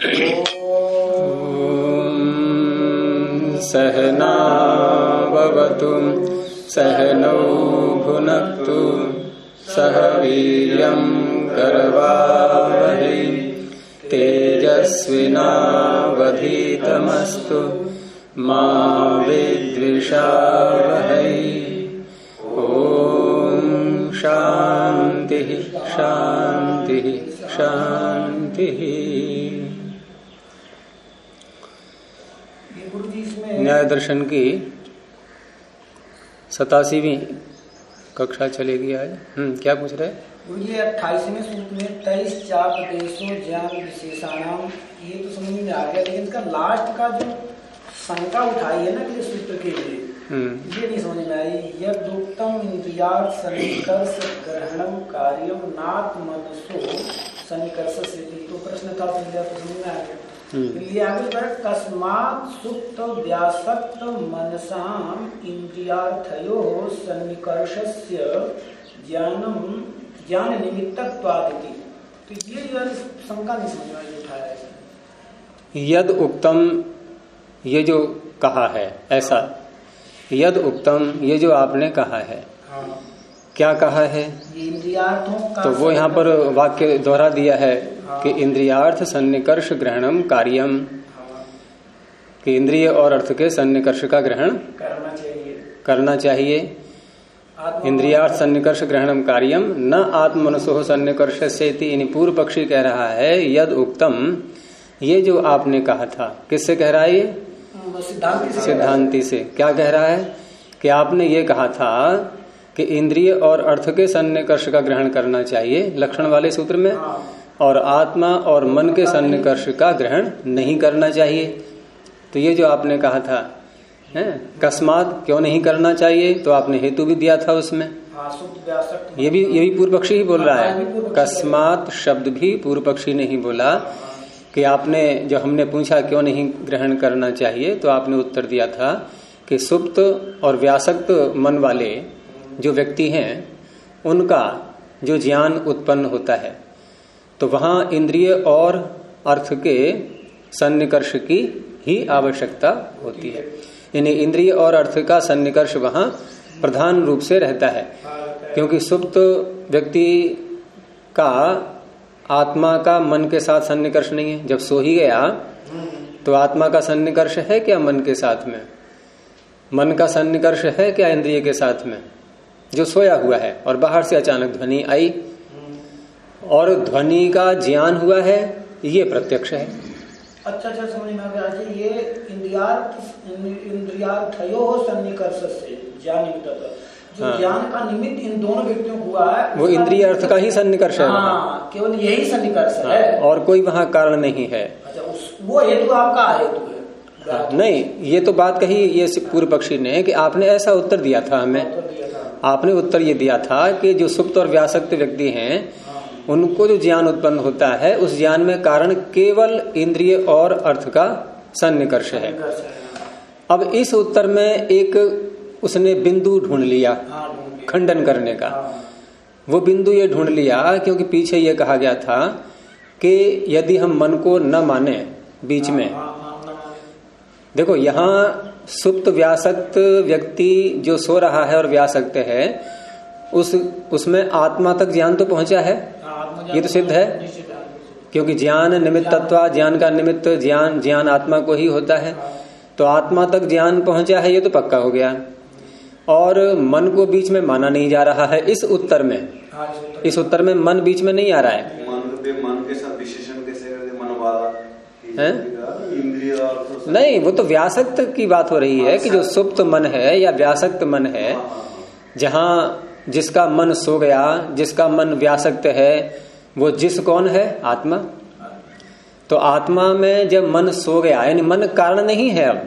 सहना भवतु सहनौ भुनक्तु सह वीर्यं करवावहै तेजस्विनावधीतमस्तु मा विद्विषावहै। ओम शांति शांति शांति। न्याय दर्शन की 87वीं कक्षा चलेगी आज। क्या पूछ रहे? ये 28वें सूत्र में 23 चापदेशो ज्ञान विशेषाणाम, ये तो समझ में आ गया, लेकिन इसका लास्ट का जो शंका उठाई है ना कि सूत्र के लिए, ये नहीं समझ में आई। यदुक्तम इंद्रियार्थ सन्निकर्ष ग्रहणम कार्यम नात्मनसो सन्निकर्ष से, तो प्रश्न था तो समझ में आ गया। ये आगे पर तस्मात् सुप्त व्यासक्त मनसाम इंद्रियार्थयो सन्निकर्षस्य ज्ञानम ज्ञान निमित्तत्वादिति, तो ये शंका नहीं समझ में उठाया है। यद उक्तम, ये जो कहा है ऐसा, यद उक्तम ये जो आपने कहा है, क्या कहा है? इंद्रियार्थों का, तो वो यहाँ पर वाक्य दोहरा दिया है कि इंद्रियार्थ सन्निकर्ष ग्रहणम कार्यम, कि इंद्रिय और अर्थ के सन्निकर्ष का ग्रहण करना चाहिए। इंद्रियार्थ सन्निकर्ष ग्रहणम कार्यम न आत्मनसो सन्निकर्ष से, पूर्व पक्षी कह रहा है यद उक्तम, ये जो आपने कहा था, किससे कह रहा है? ये सिद्धांति से। क्या कह रहा है? कि आपने ये कहा था कि इंद्रिय और अर्थ के सन्निकर्ष का ग्रहण करना चाहिए लक्षण वाले सूत्र में, और आत्मा और मन के सन्निकर्ष का ग्रहण नहीं करना चाहिए। तो ये जो आपने कहा था है, कस्मात क्यों नहीं करना चाहिए, तो आपने हेतु भी दिया था उसमें। ये भी पूर्व पक्षी ही बोल रहा है। कस्मात शब्द भी पूर्व पक्षी ने ही बोला कि आपने, जो हमने पूछा क्यों नहीं ग्रहण करना चाहिए, तो आपने उत्तर दिया था कि सुप्त और व्यासक्त मन वाले जो व्यक्ति हैं, उनका जो ज्ञान उत्पन्न होता है, तो वहां इंद्रिय और अर्थ के सन्निकर्ष की ही आवश्यकता होती है। यानी इंद्रिय और अर्थ का सन्निकर्ष वहां प्रधान रूप से रहता है, क्योंकि सुप्त व्यक्ति का आत्मा का मन के साथ सन्निकर्ष नहीं है। जब सो ही गया तो आत्मा का सन्निकर्ष है क्या मन के साथ में? मन का सन्निकर्ष है क्या इंद्रिय के साथ में? जो सोया हुआ है और बाहर से अचानक ध्वनि आई और ध्वनि का ज्ञान हुआ है, ये प्रत्यक्ष है। अच्छा समझ में आ गया। ये इंद्रियार्थयो सन्निकर्ष से ज्ञान निमित्त, जो ज्ञान का निमित्त इन दोनों व्यक्तियों को हुआ है, वो इंद्रिय अर्थ का ही सन्निकर्ष है। केवल यही सन्निकर्ष है, और कोई वहाँ कारण नहीं है। अच्छा, वो हेतु आपका हेतु है? नहीं, ये तो बात कही ये पूर्व पक्षी ने कि आपने ऐसा उत्तर दिया था हमें। आपने उत्तर ये दिया था कि जो सुप्त और व्यासक्त व्यक्ति हैं, उनको जो ज्ञान उत्पन्न होता है, उस ज्ञान में कारण केवल इंद्रिय और अर्थ का सन्निकर्ष है। अब इस उत्तर में एक उसने बिंदु ढूंढ लिया खंडन करने का। वो बिंदु ये ढूंढ लिया क्योंकि पीछे ये कहा गया था कि यदि हम मन को न माने बीच में, देखो यहाँ सुप्त व्यासक्त व्यक्ति जो सो रहा है और व्यासक्त है, उसमें आत्मा तक ज्ञान तो पहुंचा है, ये तो सिद्ध है, क्योंकि ज्ञान निमित्तत्वा, ज्ञान का निमित्त ज्ञान आत्मा को ही होता है। तो आत्मा तक ज्ञान पहुंचा है, ये तो पक्का हो गया। और मन को बीच में माना नहीं जा रहा है इस उत्तर में। इस उत्तर में मन बीच में नहीं आ रहा है। मन के साथ विशेषण कैसे मन वाला है? नहीं, वो तो व्यासक्त की बात हो रही है कि जो सुप्त मन है या व्यासक्त मन है, जहाँ जिसका मन सो गया, जिसका मन व्यासक्त है, वो जिस कौन है? आत्मा। तो आत्मा में जब मन सो गया, यानी मन कारण नहीं है। अब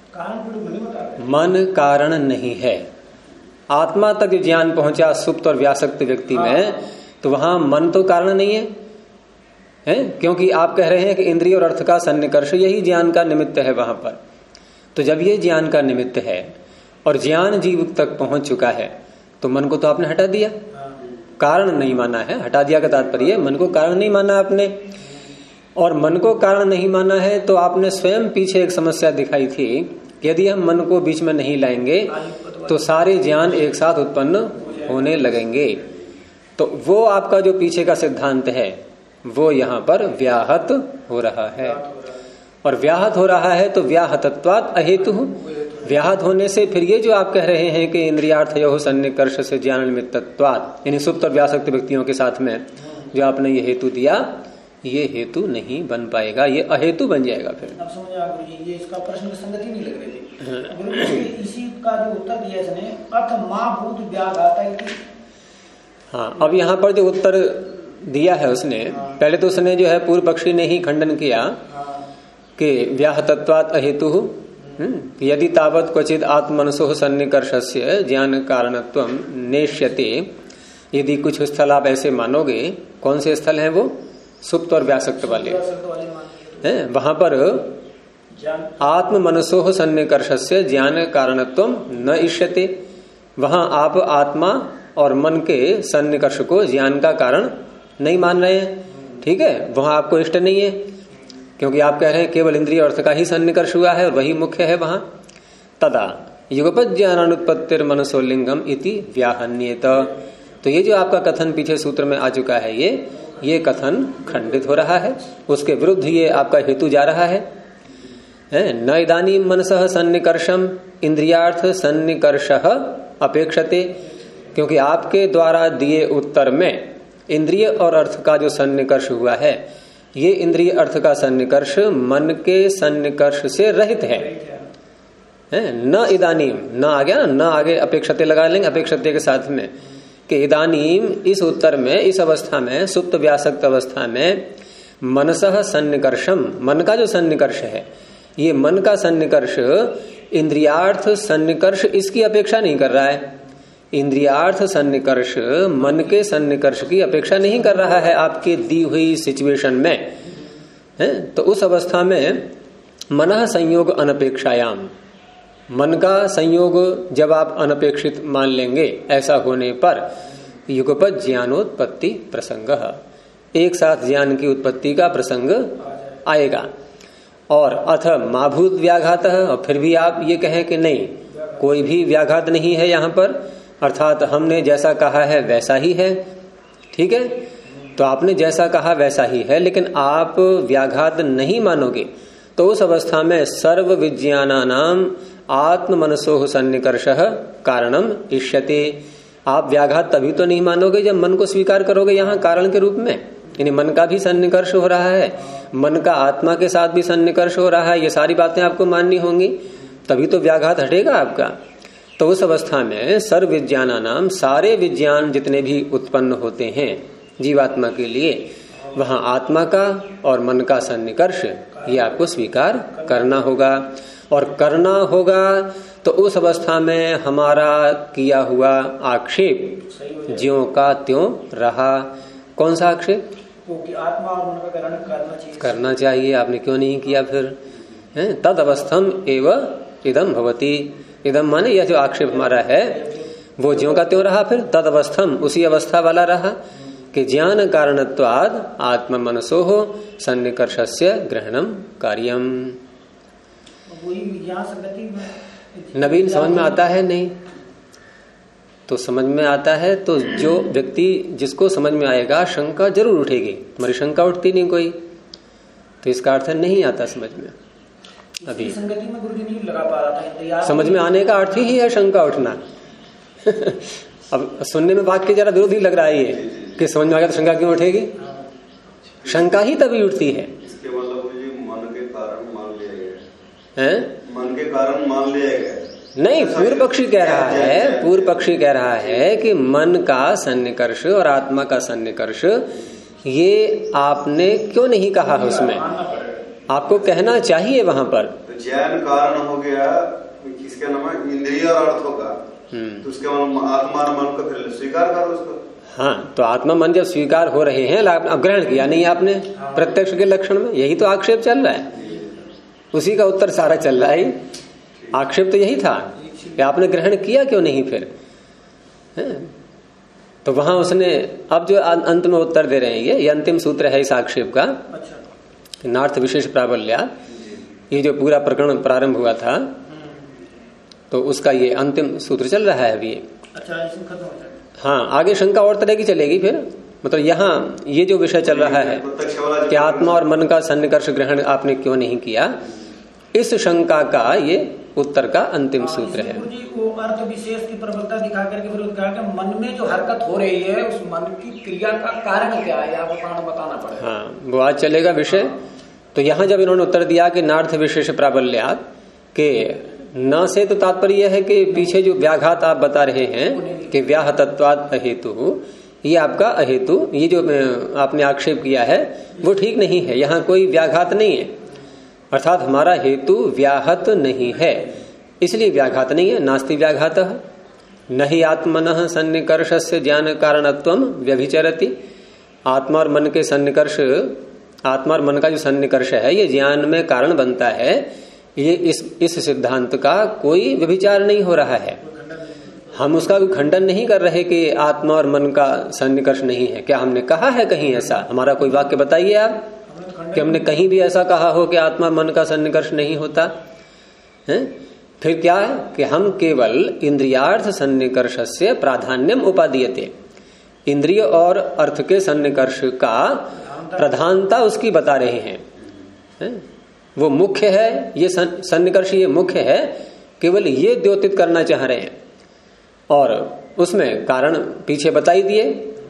मन कारण नहीं है। आत्मा तक ज्ञान पहुंचा सुप्त और व्यासक्त व्यक्ति में, तो वहां मन तो कारण नहीं है, क्योंकि आप कह रहे हैं कि इंद्रिय और अर्थ का सन्निकर्ष यही ज्ञान का निमित्त है वहां पर। तो जब ये ज्ञान का निमित्त है और ज्ञान जीव तक पहुंच चुका है, तो मन को तो आपने हटा दिया, कारण नहीं माना है। हटा दिया का तात्पर्य मन को कारण नहीं माना आपने। और मन को कारण नहीं माना है तो आपने स्वयं पीछे एक समस्या दिखाई थी कि यदि हम मन को बीच में नहीं लाएंगे तो सारे ज्ञान एक साथ उत्पन्न होने लगेंगे। तो वो आपका जो पीछे का सिद्धांत है वो यहाँ पर व्याहत हो रहा है। और व्याहत हो रहा है तो व्याहतत्वात् अहेतु, व्याहत होने से फिर ये जो आप कह रहे हैं कि इंद्रियार्थयोः सन्निकर्ष से ज्ञान निमित्तत्वात्, यानी सुप्त और व्यासक्त व्यक्तियों के साथ में जो आपने ये हेतु दिया, ये हेतु नहीं बन पाएगा, ये अहेतु बन जाएगा। फिर अब समझ आ गई, ये इसका प्रश्न की संगति नहीं लग रही थी। इसी का जो उत्तर दिया इसने, अथ मा भूत व्याघाता। हाँ, अब यहाँ पर जो उत्तर दिया है उसने, पहले तो उसने जो है पूर्व पक्षी ने ही खंडन किया कि व्याहतत्वात् अहेतु, यदि तावत् क्वचित आत्मनसो सन्निकर्षस्य ज्ञान कारणत्वं नेष्यते। यदि कुछ स्थल आप ऐसे मानोगे, कौन से स्थल हैं वो? सुप्त और व्यासक्त वाले हैं, वहां पर आत्ममनसो सन्निकर्षस्य ज्ञान कारणत्वं न इष्यते। वहां आप आत्मा और मन के सन्निकर्ष को ज्ञान का कारण नहीं मान रहे हैं, ठीक है, वहां आपको इष्ट नहीं है, क्योंकि आप कह रहे हैं केवल इंद्रिय अर्थ का ही सन्निकर्ष हुआ है और वही मुख्य है वहां। तदा युगपद ज्ञानानुत्पत्तिर मनसो लिंगम इति व्याहन्येत। तो ये जो आपका कथन पीछे सूत्र में आ चुका है, ये कथन खंडित हो रहा है, उसके विरुद्ध ये आपका हेतु जा रहा है। न इदानीं मनसः सन्निकर्षम इंद्रियार्थ सन्निकर्षः अपेक्षते, क्योंकि आपके द्वारा दिए उत्तर में इंद्रिय और अर्थ का जो सन्निकर्ष हुआ है, ये इंद्रिय अर्थ का सन्निकर्ष मन के सन्निकर्ष से रहित है। न इदानीम, न आ गया, न आगे अपेक्षते लगा लेंगे, अपेक्षते के साथ में कि इदानीम, इस उत्तर में, इस अवस्था में, सुप्त व्यासक्त अवस्था में मनसः सन्निकर्षम, मन का जो सन्निकर्ष है, ये मन का सन्निकर्ष इंद्रियार्थ सन्निकर्ष इसकी अपेक्षा नहीं कर रहा है। इंद्रियार्थ सन्निकर्ष मन के सन्निकर्ष की अपेक्षा नहीं कर रहा है आपके दी हुई सिचुएशन में, है? तो उस अवस्था में मनः संयोग अनपेक्षायाम, मन का संयोग जब आप अनपेक्षित मान लेंगे, ऐसा होने पर युगपद ज्ञानोत्पत्ति प्रसंग, एक साथ ज्ञान की उत्पत्ति का प्रसंग आएगा। और अथ माभूत व्याघात, और फिर भी आप ये कहें कि नहीं, कोई भी व्याघात नहीं है यहाँ पर, अर्थात हमने जैसा कहा है वैसा ही है, ठीक है, तो आपने जैसा कहा वैसा ही है, लेकिन आप व्याघात नहीं मानोगे तो उस अवस्था में सर्व विज्ञानानाम आत्ममनसो सन्निकर्षः कारणम इष्यते। आप व्याघात तभी तो नहीं मानोगे जब मन को स्वीकार करोगे यहाँ कारण के रूप में, यानी मन का भी सन्निकर्ष हो रहा है, मन का आत्मा के साथ भी सन्निकर्ष हो रहा है, ये सारी बातें आपको माननी होंगी, तभी तो व्याघात हटेगा आपका। तो उस अवस्था में सर्व विज्ञानानाम, सारे विज्ञान जितने भी उत्पन्न होते हैं जीवात्मा के लिए, वहां आत्मा का और मन का सन्निकर्ष ये आपको स्वीकार करना होगा। और करना होगा तो उस अवस्था में हमारा किया हुआ आक्षेप ज्यों का त्यों रहा। कौन सा आक्षेप? कि आत्मा और मन का कारण करना चाहिए, आपने क्यों नहीं किया फिर? तद अवस्थम एव इदम भवती। इदम माने यह जो आक्षेप हमारा है वो ज्यों का त्यों रहा, फिर तद अवस्थम, उसी अवस्था वाला रहा कि ज्ञान कारणत्वाद आत्म मनसोः सन्निकर्षस्य ग्रहणम कार्यम। नवीन समझ में आता है नहीं? तो समझ में आता है तो जो व्यक्ति जिसको समझ में आएगा शंका जरूर उठेगी। तुम्हारी शंका उठती नहीं कोई, तो इसका अर्थ नहीं आता समझ में। अभी संगति में गुरुजी नहीं लगा पा रहा था, समझ में आने का अर्थ ही है शंका उठना। अब सुनने में वाक्य जरा विरोधी लग रहा है ये कि समझ में आ गया तो शंका क्यों उठेगी? शंका ही तभी उठती है। इसके मतलब मन के कारण मान लिया गया है, मन के कारण मान लिया गया नहीं। पूर्व पक्षी कह रहा है, पूर्व पक्षी कह रहा है कि मन का सन्निकर्ष और आत्मा का सन्निकर्ष ये आपने क्यों नहीं कहा है? उसमें आपको कहना चाहिए वहां पर। तो ज्ञान कारण हो गया किसका नाम है? इंद्रिय और अर्थों का। तो उसके आत्मा और मन को फिर स्वीकार करो उसको। हाँ, तो आत्मा मन जब स्वीकार हो रहे हैं, अब ग्रहण किया नहीं आपने प्रत्यक्ष के लक्षण में, यही तो आक्षेप चल रहा है, उसी का उत्तर सारा चल रहा है। आक्षेप तो यही था कि आपने ग्रहण किया क्यों नहीं फिर? तो वहां उसने अब जो अंत में उत्तर दे रहे हैं, ये अंतिम सूत्र है इस आक्षेप का। कि नार्थ विशेष प्राबल्या, ये जो पूरा प्रकरण प्रारंभ हुआ था तो उसका ये अंतिम सूत्र चल रहा है अभी। अच्छा, इसमें खत्म हो जाएगा। हाँ, आगे शंका और तरह की चलेगी फिर, मतलब यहाँ ये जो विषय चल रहा है कि आत्मा और मन का सन्निकर्ष ग्रहण आपने क्यों नहीं किया, इस शंका का ये उत्तर का अंतिम सूत्र है। वो अर्थ विशेष की प्रबलता दिखा करके फिर कहा कि मन में जो हरकत हो रही है उस मन की क्रिया का कारण क्या है, आपको बताना पड़ेगा। हाँ, वो आज चलेगा विषय। तो यहाँ जब इन्होंने उत्तर दिया कि नार्थ विशेष प्राबल्यात के न से, तो तात्पर्य है कि पीछे जो व्याघात आप बता रहे हैं कि व्याहतत्वाद अहेतु, ये आपका अहेतु, ये जो आपने आक्षेप किया है वो ठीक नहीं है। यहाँ कोई व्याघात नहीं है, अर्थात हमारा हेतु व्याहत नहीं है, इसलिए व्याघात नहीं है। नास्ति व्याघातः न ही आत्मनः सन्निकर्षस्य ज्ञान कारणत्वम व्यभिचरति। आत्मा और मन के सन्निकर्ष, आत्मा और मन का जो सन्निकर्ष है ये ज्ञान में कारण बनता है, ये इस सिद्धांत का कोई व्यभिचार नहीं हो रहा है। हम उसका खंडन नहीं कर रहे कि आत्मा और मन का सन्निकर्ष नहीं है। क्या हमने कहा है कहीं ऐसा? हमारा कोई वाक्य बताइए आप कि हमने कहीं भी ऐसा कहा हो कि आत्मा मन का सन्निकर्ष नहीं होता है? फिर क्या है कि हम केवल इंद्रियार्थ सन्निकर्षस्य प्राधान्यम उपादीयते, इंद्रिय और अर्थ के सन्निकर्ष का प्रधानता उसकी बता रहे हैं। वो मुख्य है, ये सन्निकर्ष ये मुख्य है, केवल ये द्योतित करना चाह रहे हैं और उसमें कारण पीछे बताई दिए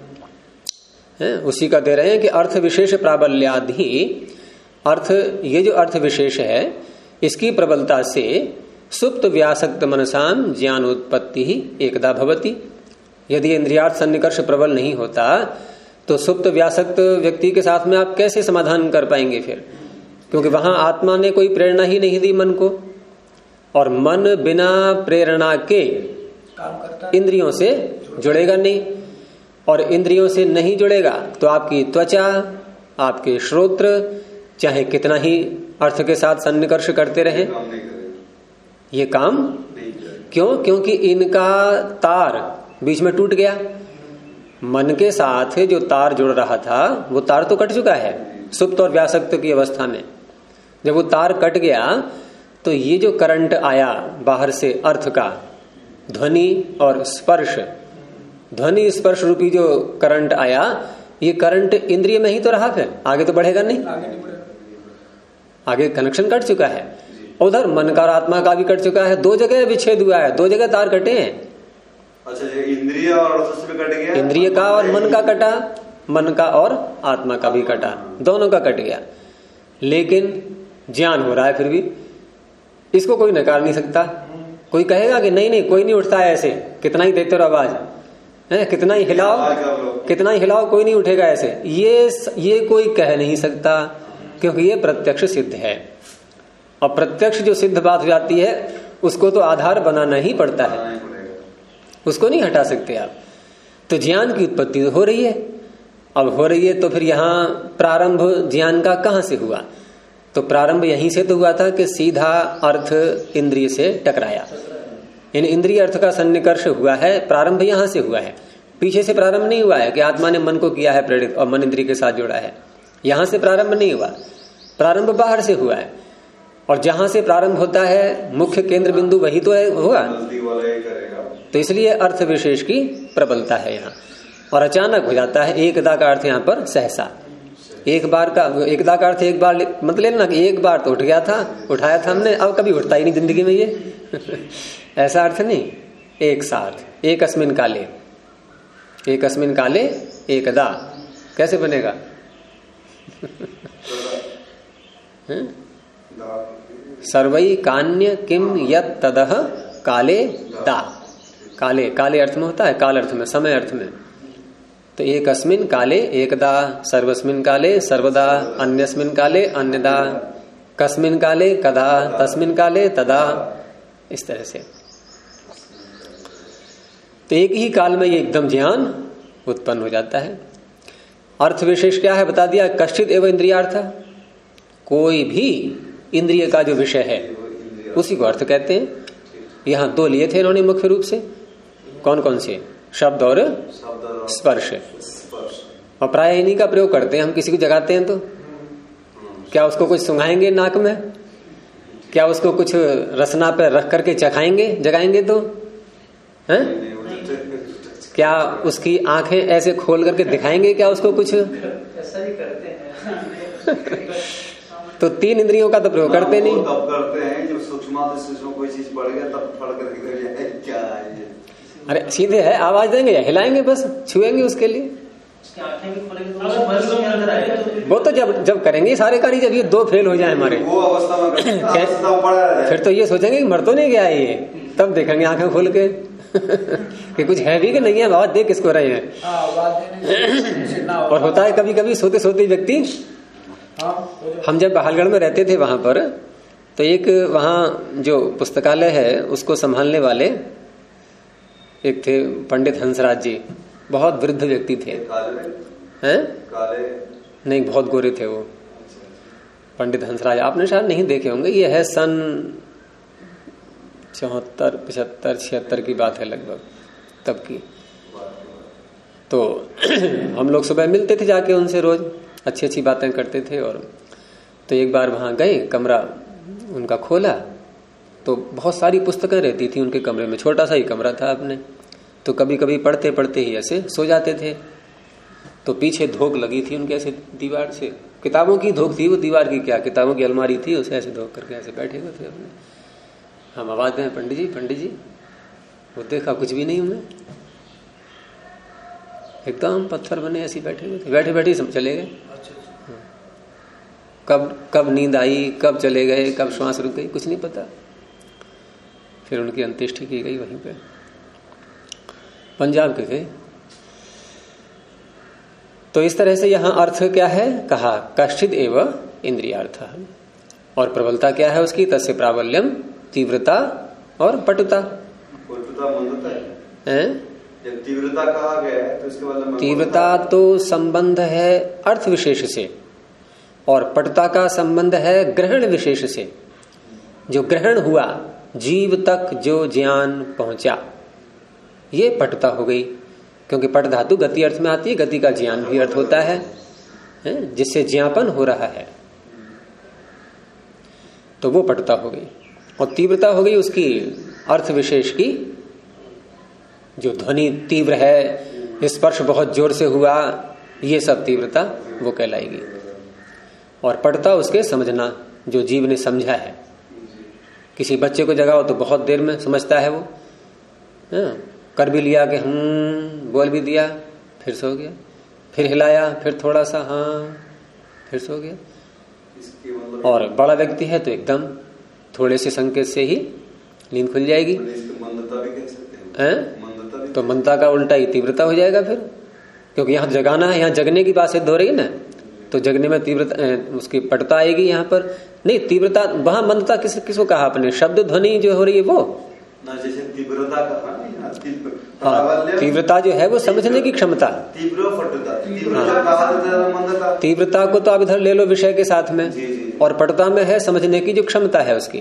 हैं, उसी का दे रहे हैं कि अर्थ विशेष प्राबल्यादि, अर्थ ये जो अर्थ विशेष है इसकी प्रबलता से सुप्त व्यासक्त मनसाम ज्ञान उत्पत्ति ही एकदा भवति। यदि इंद्रियार्थ सन्निकर्ष प्रबल नहीं होता तो सुप्त व्यासक्त व्यक्ति के साथ में आप कैसे समाधान कर पाएंगे फिर? क्योंकि वहां आत्मा ने कोई प्रेरणा ही नहीं दी मन को, और मन बिना प्रेरणा के इंद्रियों से जुड़ेगा नहीं, और इंद्रियों से नहीं जुड़ेगा तो आपकी त्वचा, आपके श्रोत्र चाहे कितना ही अर्थ के साथ सन्निकर्ष करते रहे, ये काम क्यों? क्योंकि इनका तार बीच में टूट गया। मन के साथ जो तार जुड़ रहा था वो तार तो कट चुका है सुप्त और व्यासक्त की अवस्था में। जब वो तार कट गया तो ये जो करंट आया बाहर से अर्थ का, ध्वनि और स्पर्श, ध्वनि स्पर्श रूपी जो करंट आया, ये करंट इंद्रिय में ही तो रहा, फिर आगे तो बढ़ेगा नहीं, आगे कनेक्शन कट चुका है। उधर मन का और आत्मा का भी कट चुका है, दो जगह विच्छेद हुआ है, दो जगह तार कटे हैं। अच्छा, इंद्रिय और अर्थ से कट गया, इंद्रिय का और मन का कटा, मन का और आत्मा का भी कटा, दोनों का कट गया, लेकिन ज्ञान हो रहा है फिर भी। इसको कोई नकार नहीं सकता। कोई कहेगा कि नहीं नहीं कोई नहीं उठता है ऐसे, कितना ही देते रहो आवाज है, कितना ही हिलाओ कोई नहीं उठेगा ऐसे, ये कोई कह नहीं सकता, क्योंकि ये प्रत्यक्ष सिद्ध है। और प्रत्यक्ष जो सिद्ध बात हो जाती है उसको तो आधार बनाना ही पड़ता है, उसको नहीं हटा सकते आप। तो ज्ञान की उत्पत्ति हो रही है, अब हो रही है तो फिर यहाँ प्रारंभ ज्ञान का कहाँ से हुआ? तो प्रारंभ यहीं से तो हुआ था कि सीधा अर्थ इंद्रिय से टकराया, इन इंद्रिय अर्थ का सन्निकर्ष हुआ है, प्रारंभ यहां से हुआ है, पीछे से प्रारंभ नहीं हुआ है कि आत्मा ने मन को किया है प्रेरित और मन इंद्रिय के साथ जोड़ा है, यहां से प्रारंभ नहीं हुआ, प्रारंभ बाहर से हुआ है। और जहां से प्रारंभ होता है मुख्य केंद्र बिंदु वही तो है होगा, तो इसलिए अर्थ विशेष की प्रबलता है यहाँ। और अचानक हो जाता है, एकदा का अर्थ यहाँ पर सहसा, एक बार का, एकदा का अर्थ एक बार मत लेना कि एक बार तो उठ गया था, उठाया था हमने, अब कभी उठता ही नहीं जिंदगी में ये ऐसा अर्थ नहीं, एक साथ, एक अस्मिन काले, एक अस्मिन काले एकदा कैसे बनेगा? सर्वई कान्य किम यत तदह काले दा, काले, काले अर्थ में होता है, काल अर्थ में, समय अर्थ में। तो एक अस्मिन काले एकदा, सर्वस्मिन काले सर्वदा, अन्यस्मिन काले अन्यदा, कस्मिन काले कदा, तस्मिन काले तदा, इस तरह से। तो एक ही काल में ये एकदम ज्ञान उत्पन्न हो जाता है। अर्थ विशेष क्या है बता दिया, कश्चित एवं इंद्रियार्थ, कोई भी इंद्रिय का जो विषय है उसी को अर्थ कहते हैं। यहां दो लिए थे इन्होंने मुख्य रूप से, कौन कौन से? शब्द और स्पर्श। और प्राय इन्हीं का प्रयोग करते हैं हम, किसी को जगाते हैं तो क्या उसको कुछ सुंघाएंगे नाक में? क्या उसको कुछ रसना पे रख करके चखाएंगे, जगाएंगे तो हैं? क्या उसकी आंखें ऐसे खोल करके दिखाएंगे क्या उसको कुछ? ऐसा ही करते हैं। तो 3 इंद्रियों का तो प्रयोग करते नहीं। तब करते हैं जब सूक्ष्म कोई चीज पड़ गया तब फड़ करके क्या है। अरे सीधे है, आवाज देंगे या हिलाएंगे, बस छुएंगे उसके लिए। वो तो जब करेंगे सारे कार्य, जब ये 2 फेल हो जाए हमारे, वो अवस्था में फिर तो ये सोचेंगे कि मर तो नहीं गया ये, तब देखेंगे आंखें खोल के कि कुछ है भी कि नहीं है, आवाज दे किसको रहे हैं। और होता है कभी कभी सोते सोते व्यक्ति, हम जब बहालगढ़ में रहते थे वहां पर, तो एक वहां जो पुस्तकालय है उसको संभालने वाले एक थे पंडित हंसराज जी, बहुत वृद्ध व्यक्ति थे। हैं? नहीं, बहुत गोरे थे वो पंडित हंसराज, आपने शायद नहीं देखे होंगे। ये है सन 74, 75, 76 की बात है लगभग, तब की। तो हम लोग सुबह मिलते थे जाके उनसे, रोज अच्छी अच्छी बातें करते थे। और तो एक बार वहां गए, कमरा उनका खोला तो बहुत सारी पुस्तकें रहती थी उनके कमरे में, छोटा सा ही कमरा था अपने। तो कभी कभी पढ़ते पढ़ते ही ऐसे सो जाते थे। तो पीछे धोक लगी थी उनके, ऐसे दीवार से, किताबों की धोक थी वो, दीवार की क्या, किताबों की अलमारी थी, उसे ऐसे धोक करके ऐसे बैठे हुए थे अपने। हम आवाज दें, पंडित जी, पंडित जी। वो देखा कुछ भी नहीं उन्हें, एकदम पत्थर बने ऐसे बैठे हुए थे, बैठे बैठे सब चले गए। कब नींद आई, कब चले गए, कब श्वास रुक गई, कुछ नहीं पता। फिर उनकी अंत्येष्टि की गई वहीं पे, पंजाब के थे। तो इस तरह से यहाँ अर्थ क्या है, कहा कश्चिद एव इंद्रियार्थ, और प्रबलता क्या है उसकी, तस्य प्राबल्यम, तीव्रता और पटुता। जब तीव्रता कहा गया है तो इसके मतलब तीव्रता तो संबंध है अर्थ विशेष से, और पटुता का संबंध है ग्रहण विशेष से। जो ग्रहण हुआ, जीव तक जो ज्ञान पहुंचा, ये पटुता हो गई। क्योंकि पट धातु गति अर्थ में आती है, गति का ज्ञान भी अर्थ होता है, जिससे ज्ञापन हो रहा है, तो वो पटुता हो गई। और तीव्रता हो गई उसकी अर्थ विशेष की, जो ध्वनि तीव्र है, स्पर्श बहुत जोर से हुआ, ये सब तीव्रता वो कहलाएगी। और पटुता उसके समझना, जो जीव ने समझा है। किसी बच्चे को जगाओ तो बहुत देर में समझता है वो, कर भी लिया कि बोल भी दिया, फिर सो गया, फिर हिलाया, फिर थोड़ा सा हाँ, फिर सो गया। और बड़ा व्यक्ति है तो एकदम थोड़े से संकेत से ही नींद खुल जाएगी। तो मंदता का उल्टा ही तीव्रता हो जाएगा फिर, क्योंकि यहाँ जगाना है, यहाँ जगने की बात सिद्ध हो रही है ना, तो जगने में तीव्रता, उसकी पटुता आएगी। यहाँ पर नहीं, तीव्रता, वहां मंदता किसको कहा आपने, शब्द ध्वनि जो हो रही है वो ना, जैसे तीव्रता का हाँ, तीव्रता जो है वो समझने की क्षमता, तीव्रता को तो आप इधर ले लो विषय के साथ में, और पटुता में है समझने की जो क्षमता है उसकी।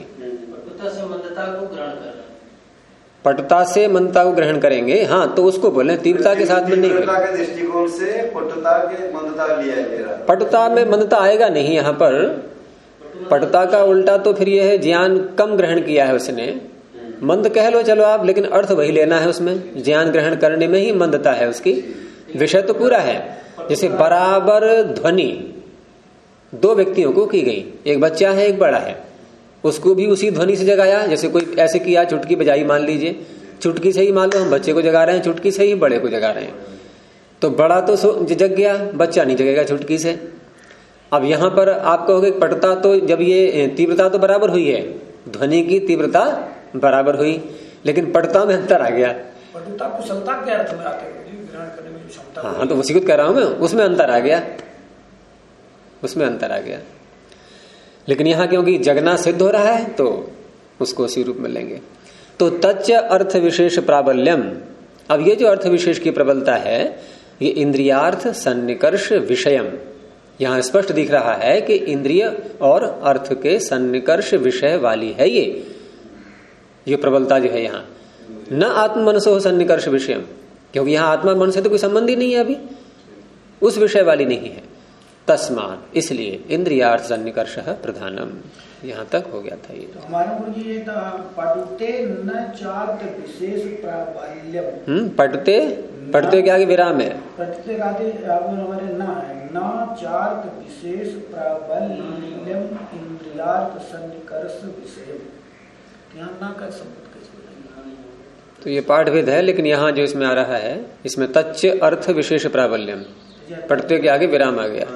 पटुता से मंदता को ग्रहण करेंगे, हाँ, तो उसको बोले तीव्रता के साथ में नहीं। तीव्रता के दृष्टिकोण से पटुता के मंदता लिया गया, पटुता में मंदता आएगा नहीं यहाँ पर। पटुता का उल्टा तो फिर यह है, ज्ञान कम ग्रहण किया है उसने, मंद कह लो चलो आप, लेकिन अर्थ वही लेना है उसमें। ज्ञान ग्रहण करने में ही मंदता है उसकी, विषय तो पूरा है। जैसे बराबर ध्वनि 2 व्यक्तियों को की गई, एक बच्चा है एक बड़ा है, उसको भी उसी ध्वनि से जगाया। जैसे कोई ऐसे किया, चुटकी बजाई, मान लीजिए चुटकी से ही, मान लो हम बच्चे को जगा रहे हैं, चुटकी से ही बड़े को जगा रहे हैं, तो बड़ा तो जग गया, बच्चा नहीं जगेगा चुटकी से। अब यहाँ पर आप कहोगे पटुता, तो जब ये तीव्रता तो बराबर हुई है, ध्वनि की तीव्रता बराबर हुई, लेकिन पटुता में अंतर आ गया। पटुता कुशलता के अर्थ में आते हैं, ग्रहण करने में क्षमता। हाँ, तो उसी को कह रहा हूं मैं, उसमें अंतर आ गया, उसमें अंतर आ गया। लेकिन यहाँ क्योंकि जगना सिद्ध हो रहा है तो उसको उसी रूप में लेंगे। तो तच्च अर्थ विशेष प्राबल्यम, अब ये जो अर्थ विशेष की प्रबलता है, ये इंद्रियार्थ सन्निकर्ष विषयम, यहाँ स्पष्ट दिख रहा है कि इंद्रिय और अर्थ के सन्निकर्ष विषय वाली है ये प्रबलता जो है यहाँ। न आत्म मनसो सन्निकर्ष विषयम, क्योंकि यहाँ आत्मा मन से तो कोई संबंध ही नहीं है अभी, उस विषय वाली नहीं है। तस्मात्, इसलिए इंद्रियार्थ सन्निकर्ष प्रधानम। यहाँ तक हो गया था ये। हमारे गुरु जी ये पटुते न चार्थ विशेष प्राबल्यम। पटते, पटते के आगे विराम है। पटते का आगे हमारे न है, न चार्थ विशेष प्राबल्यम इंद्रियार्थ सन्निकर्ष विषय। यहाँ ना का शब्द तो ये पाठ भेद है, लेकिन यहाँ जो इसमें आ रहा है, इसमें तच्च अर्थ विशेष प्राबल्यम, पटते के आगे विराम आ गया।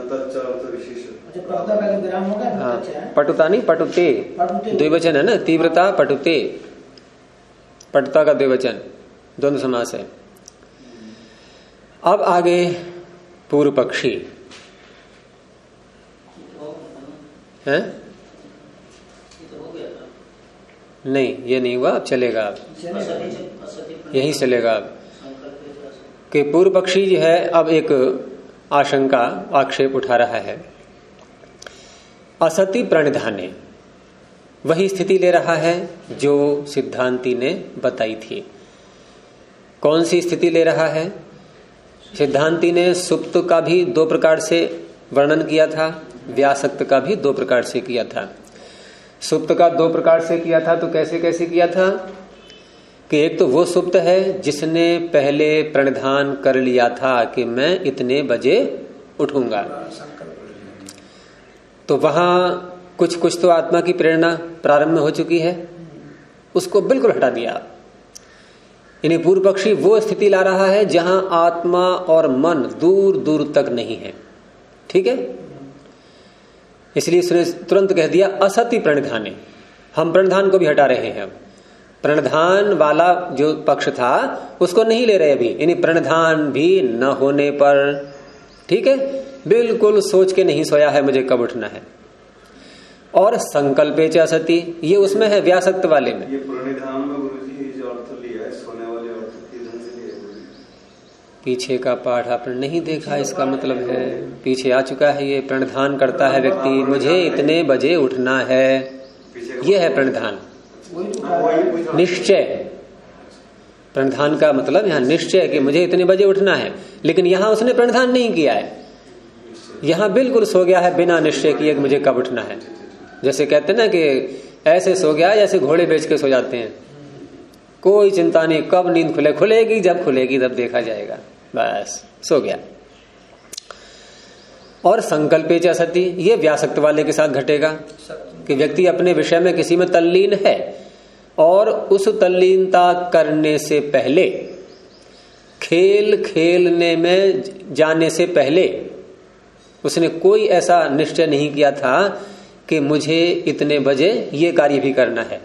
हाँ, पटुता नहीं, पटुते द्विवचन है ना, तीव्रता पटुते, पटुता का द्विवचन, द्वंद्व समास है। अब आगे पूर्व पक्षी है, नहीं ये नहीं हुआ, अब चलेगा, अब यही चलेगा। अब कि पूर्व पक्षी जो है अब एक आशंका आक्षेप उठा रहा है। असति प्रणिधाने, वही स्थिति ले रहा है जो सिद्धांती ने बताई थी। कौन सी स्थिति ले रहा है? सिद्धांती ने सुप्त का भी दो प्रकार से वर्णन किया था, व्यासक्त का भी दो प्रकार से किया था। सुप्त का दो प्रकार से किया था, तो कैसे कैसे किया था कि एक तो वो सुप्त है जिसने पहले प्रणिधान कर लिया था कि मैं इतने बजे उठूंगा, तो वहां कुछ कुछ तो आत्मा की प्रेरणा प्रारंभ में हो चुकी है, उसको बिल्कुल हटा दिया। यानी पूर्व पक्षी वो स्थिति ला रहा है जहां आत्मा और मन दूर दूर तक नहीं है। ठीक है, इसलिए उसने तुरंत कह दिया असति प्रणिधाने, हम प्रणिधान को भी हटा रहे हैं। प्रणिधान वाला जो पक्ष था उसको नहीं ले रहे अभी, यानी प्रणिधान भी न होने पर, ठीक है, बिल्कुल सोच के नहीं सोया है मुझे कब उठना है। और संकल्पे च असति, ये उसमें है व्यासक्त वाले में। ये प्रणिधान में गुरुजी जो अर्थ लिया है, सोने वाले अर्थ की ढंग से लिया है। पीछे का पाठ आपने नहीं देखा, इसका मतलब है पीछे आ चुका है। ये प्रणिधान करता है व्यक्ति, मुझे इतने बजे उठना है, ये है प्रणिधान, निश्चय। प्रणिधान का मतलब यहाँ निश्चय कि मुझे इतने बजे उठना है, लेकिन यहाँ उसने प्रणिधान नहीं किया है, यहाँ बिल्कुल सो गया है बिना निश्चय किए कि मुझे कब उठना है। जैसे कहते हैं ना कि ऐसे सो गया जैसे घोड़े बेच के सो जाते हैं, कोई चिंता नहीं, कब नींद खुलेगी जब खुलेगी तब देखा जाएगा, बस सो गया। और संकल्पे च असति, ये व्यासक्त वाले के साथ घटेगा कि व्यक्ति अपने विषय में किसी में तल्लीन है और उस तल्लीनता करने से पहले, खेल खेलने में जाने से पहले उसने कोई ऐसा निश्चय नहीं किया था कि मुझे इतने बजे ये कार्य भी करना है,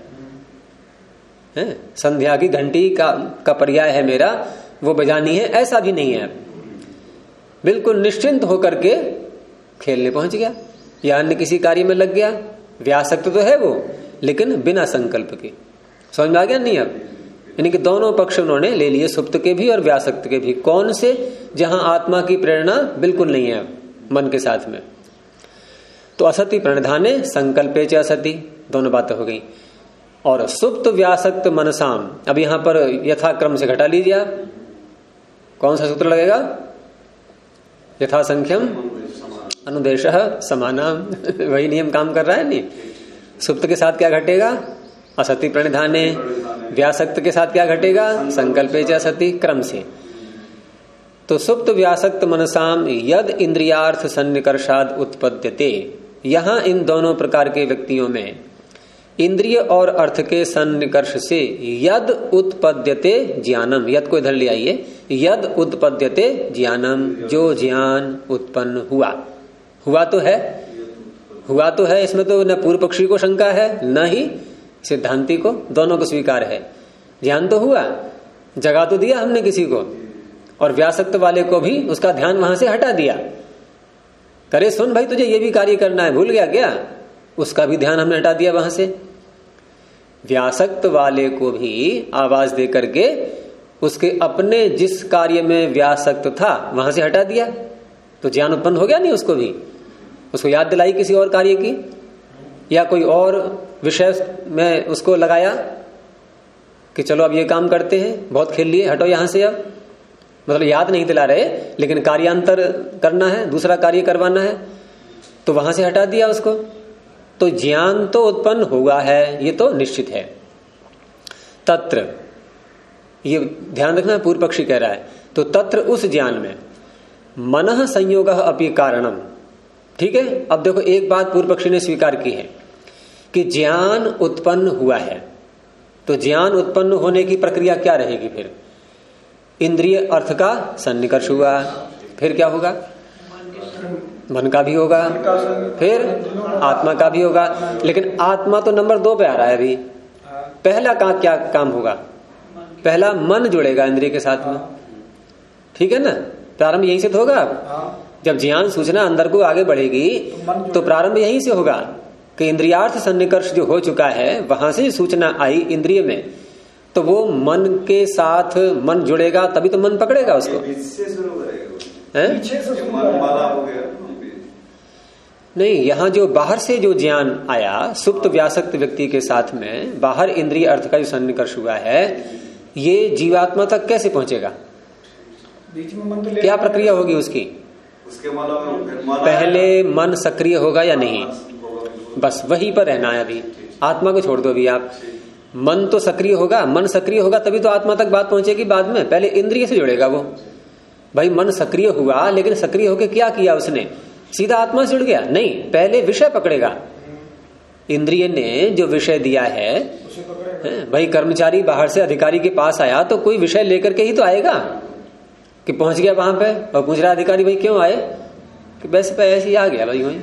संध्या की घंटी का पर्याय है मेरा, वो बजानी है, ऐसा भी नहीं है। बिल्कुल निश्चिंत होकर के खेलने पहुंच गया या अन्य किसी कार्य में लग गया। व्यासक्त तो है वो, लेकिन बिना संकल्प के। समझ में आ गया नहीं? अब यानी कि दोनों पक्ष उन्होंने ले लिए, सुप्त के भी और व्यासक्त के भी। कौन से? जहां आत्मा की प्रेरणा बिल्कुल नहीं है मन के साथ में। तो असति प्रणिधाने संकल्पे च असति, दोनों बातें हो गई। और सुप्त व्यासक्त मनसाम, अब यहां पर यथाक्रम से घटा लीजिए आप। कौन सा सूत्र लगेगा? यथा संख्यम अनुदेशः समानाम वही नियम काम कर रहा है नहीं। सुप्त के साथ क्या घटेगा? असति प्रणिधाने। व्यासक्त के साथ क्या घटेगा? संकल्पे च असति, क्रम से। तो सुप्त व्यासक्त मनसाम यद इंद्रियार्थ सन्निकर्षाद उत्पद्यते, यहां इन दोनों प्रकार के व्यक्तियों में इंद्रिय और अर्थ के सन्निकर्ष से यद उत्पद्यते ज्ञानम, यद को इधर ले आइए, यद उत्पद्यते ज्ञानम, जो ज्ञान उत्पन्न हुआ तो है, इसमें तो न पूर्व पक्षी को शंका है न ही सिद्धांति को, दोनों को स्वीकार है। ज्ञान तो हुआ, जगा तो दिया हमने किसी को, और व्यासक्त वाले को भी उसका ध्यान वहां से हटा दिया। करे सुन भाई, तुझे ये भी कार्य करना है, भूल गया क्या? उसका भी ध्यान हमने हटा दिया वहां से। व्यासक्त वाले को भी आवाज दे करके उसके अपने जिस कार्य में व्यासक्त था वहां से हटा दिया, तो ज्ञान उत्पन्न हो गया नहीं उसको भी। उसको याद दिलाई किसी और कार्य की, या कोई और विषय में उसको लगाया कि चलो अब ये काम करते हैं, बहुत खेल लिए, हटो यहां से अब। मतलब याद नहीं दिला रहे, लेकिन कार्यांतर करना है, दूसरा कार्य करवाना है, तो वहां से हटा दिया उसको। तो ज्ञान तो उत्पन्न हुआ है, ये तो निश्चित है। तत्र, ये ध्यान रखना, पूर्व पक्षी कह रहा है, तो तत्र उस ज्ञान में मनः संयोगः अपि कारणम। ठीक है, अब देखो एक बात पूर्व पक्षी ने स्वीकार की है कि ज्ञान उत्पन्न हुआ है, तो ज्ञान उत्पन्न होने की प्रक्रिया क्या रहेगी? फिर इंद्रिय अर्थ का सन्निकर्ष हुआ, फिर क्या होगा? मन का भी होगा, फिर आत्मा का भी होगा। लेकिन आत्मा तो नंबर 2 पे आ रहा है अभी। पहला का क्या काम होगा? पहला मन जुड़ेगा इंद्रिय के साथ में, ठीक है ना? प्रारंभ यहीं से तो होगा। जब ज्ञान सूचना अंदर को आगे बढ़ेगी तो प्रारंभ यहीं से होगा कि इंद्रियार्थ सन्निकर्ष जो हो चुका है, वहां से सूचना आई इंद्रिय में, तो वो मन के साथ मन जुड़ेगा, तभी तो मन पकड़ेगा उसको। नहीं, यहां जो बाहर से जो ज्ञान आया सुप्त व्यासक्त व्यक्ति के साथ में, बाहर इंद्रिय अर्थ का जो सन्निकर्ष हुआ है, ये जीवात्मा तक कैसे पहुंचेगा? बीच में मन तो क्या प्रक्रिया होगी उसकी? पहले मन सक्रिय होगा या नहीं? बस वहीं पर रहना है अभी, आत्मा को छोड़ दो अभी आप। मन तो सक्रिय होगा, मन सक्रिय होगा तभी तो आत्मा तक बात पहुंचेगी बाद में। पहले इंद्रिय से जुड़ेगा वो। भाई मन सक्रिय हुआ, लेकिन सक्रिय होकर क्या किया उसने? सीधा आत्मा से जुड़ गया? नहीं, पहले विषय पकड़ेगा। इंद्रिय ने जो विषय दिया है, भाई कर्मचारी बाहर से अधिकारी के पास आया तो कोई विषय लेकर के ही तो आएगा कि पहुंच गया वहां पे और पूछ रहा अधिकारी भाई क्यों आए, कि वैसे पे ऐसे ही आ गया भाई वहीं।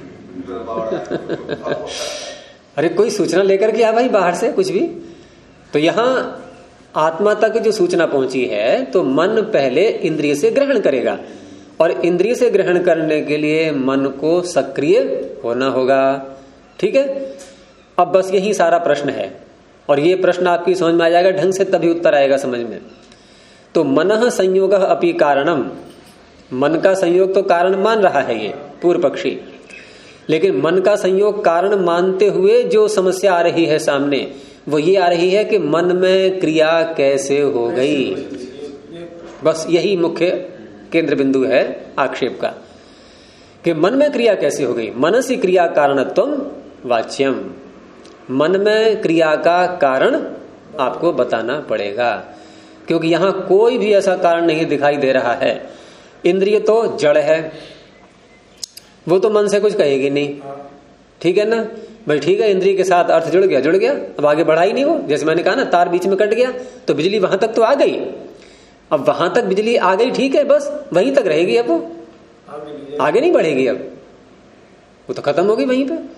अरे कोई सूचना लेकर के आ भाई बाहर से कुछ भी। तो यहां आत्मा तक जो सूचना पहुंची है, तो मन पहले इंद्रिय से ग्रहण करेगा, और इंद्रिय से ग्रहण करने के लिए मन को सक्रिय होना होगा। ठीक है, अब बस यही सारा प्रश्न है, और ये प्रश्न आपकी समझ में आ जाएगा ढंग से, तभी उत्तर आएगा समझ में। तो मनः संयोगः अपि कारणम, मन का संयोग तो कारण मान रहा है ये पूर्व पक्षी, लेकिन मन का संयोग कारण मानते हुए जो समस्या आ रही है सामने, वो ये आ रही है कि मन में क्रिया कैसे हो गई। बस यही मुख्य केंद्र बिंदु है आक्षेप का, कि मन में क्रिया कैसे हो गई। मनसि क्रिया कारणत्वम वाच्यम, मन में क्रिया का कारण आपको बताना पड़ेगा, क्योंकि यहां कोई भी ऐसा कारण नहीं दिखाई दे रहा है। इंद्रिय तो जड़ है, वो तो मन से कुछ कहेगी नहीं, ठीक है ना भाई? ठीक है, इंद्रिय के साथ अर्थ जुड़ गया, अब आगे बढ़ा ही नहीं वो। जैसे मैंने कहा ना, तार बीच में कट गया तो बिजली वहां तक तो आ गई, अब वहां तक बिजली आ गई, ठीक है, बस वहीं तक रहेगी, अब वो आगे नहीं बढ़ेगी, अब वो तो खत्म होगी वहीं पे।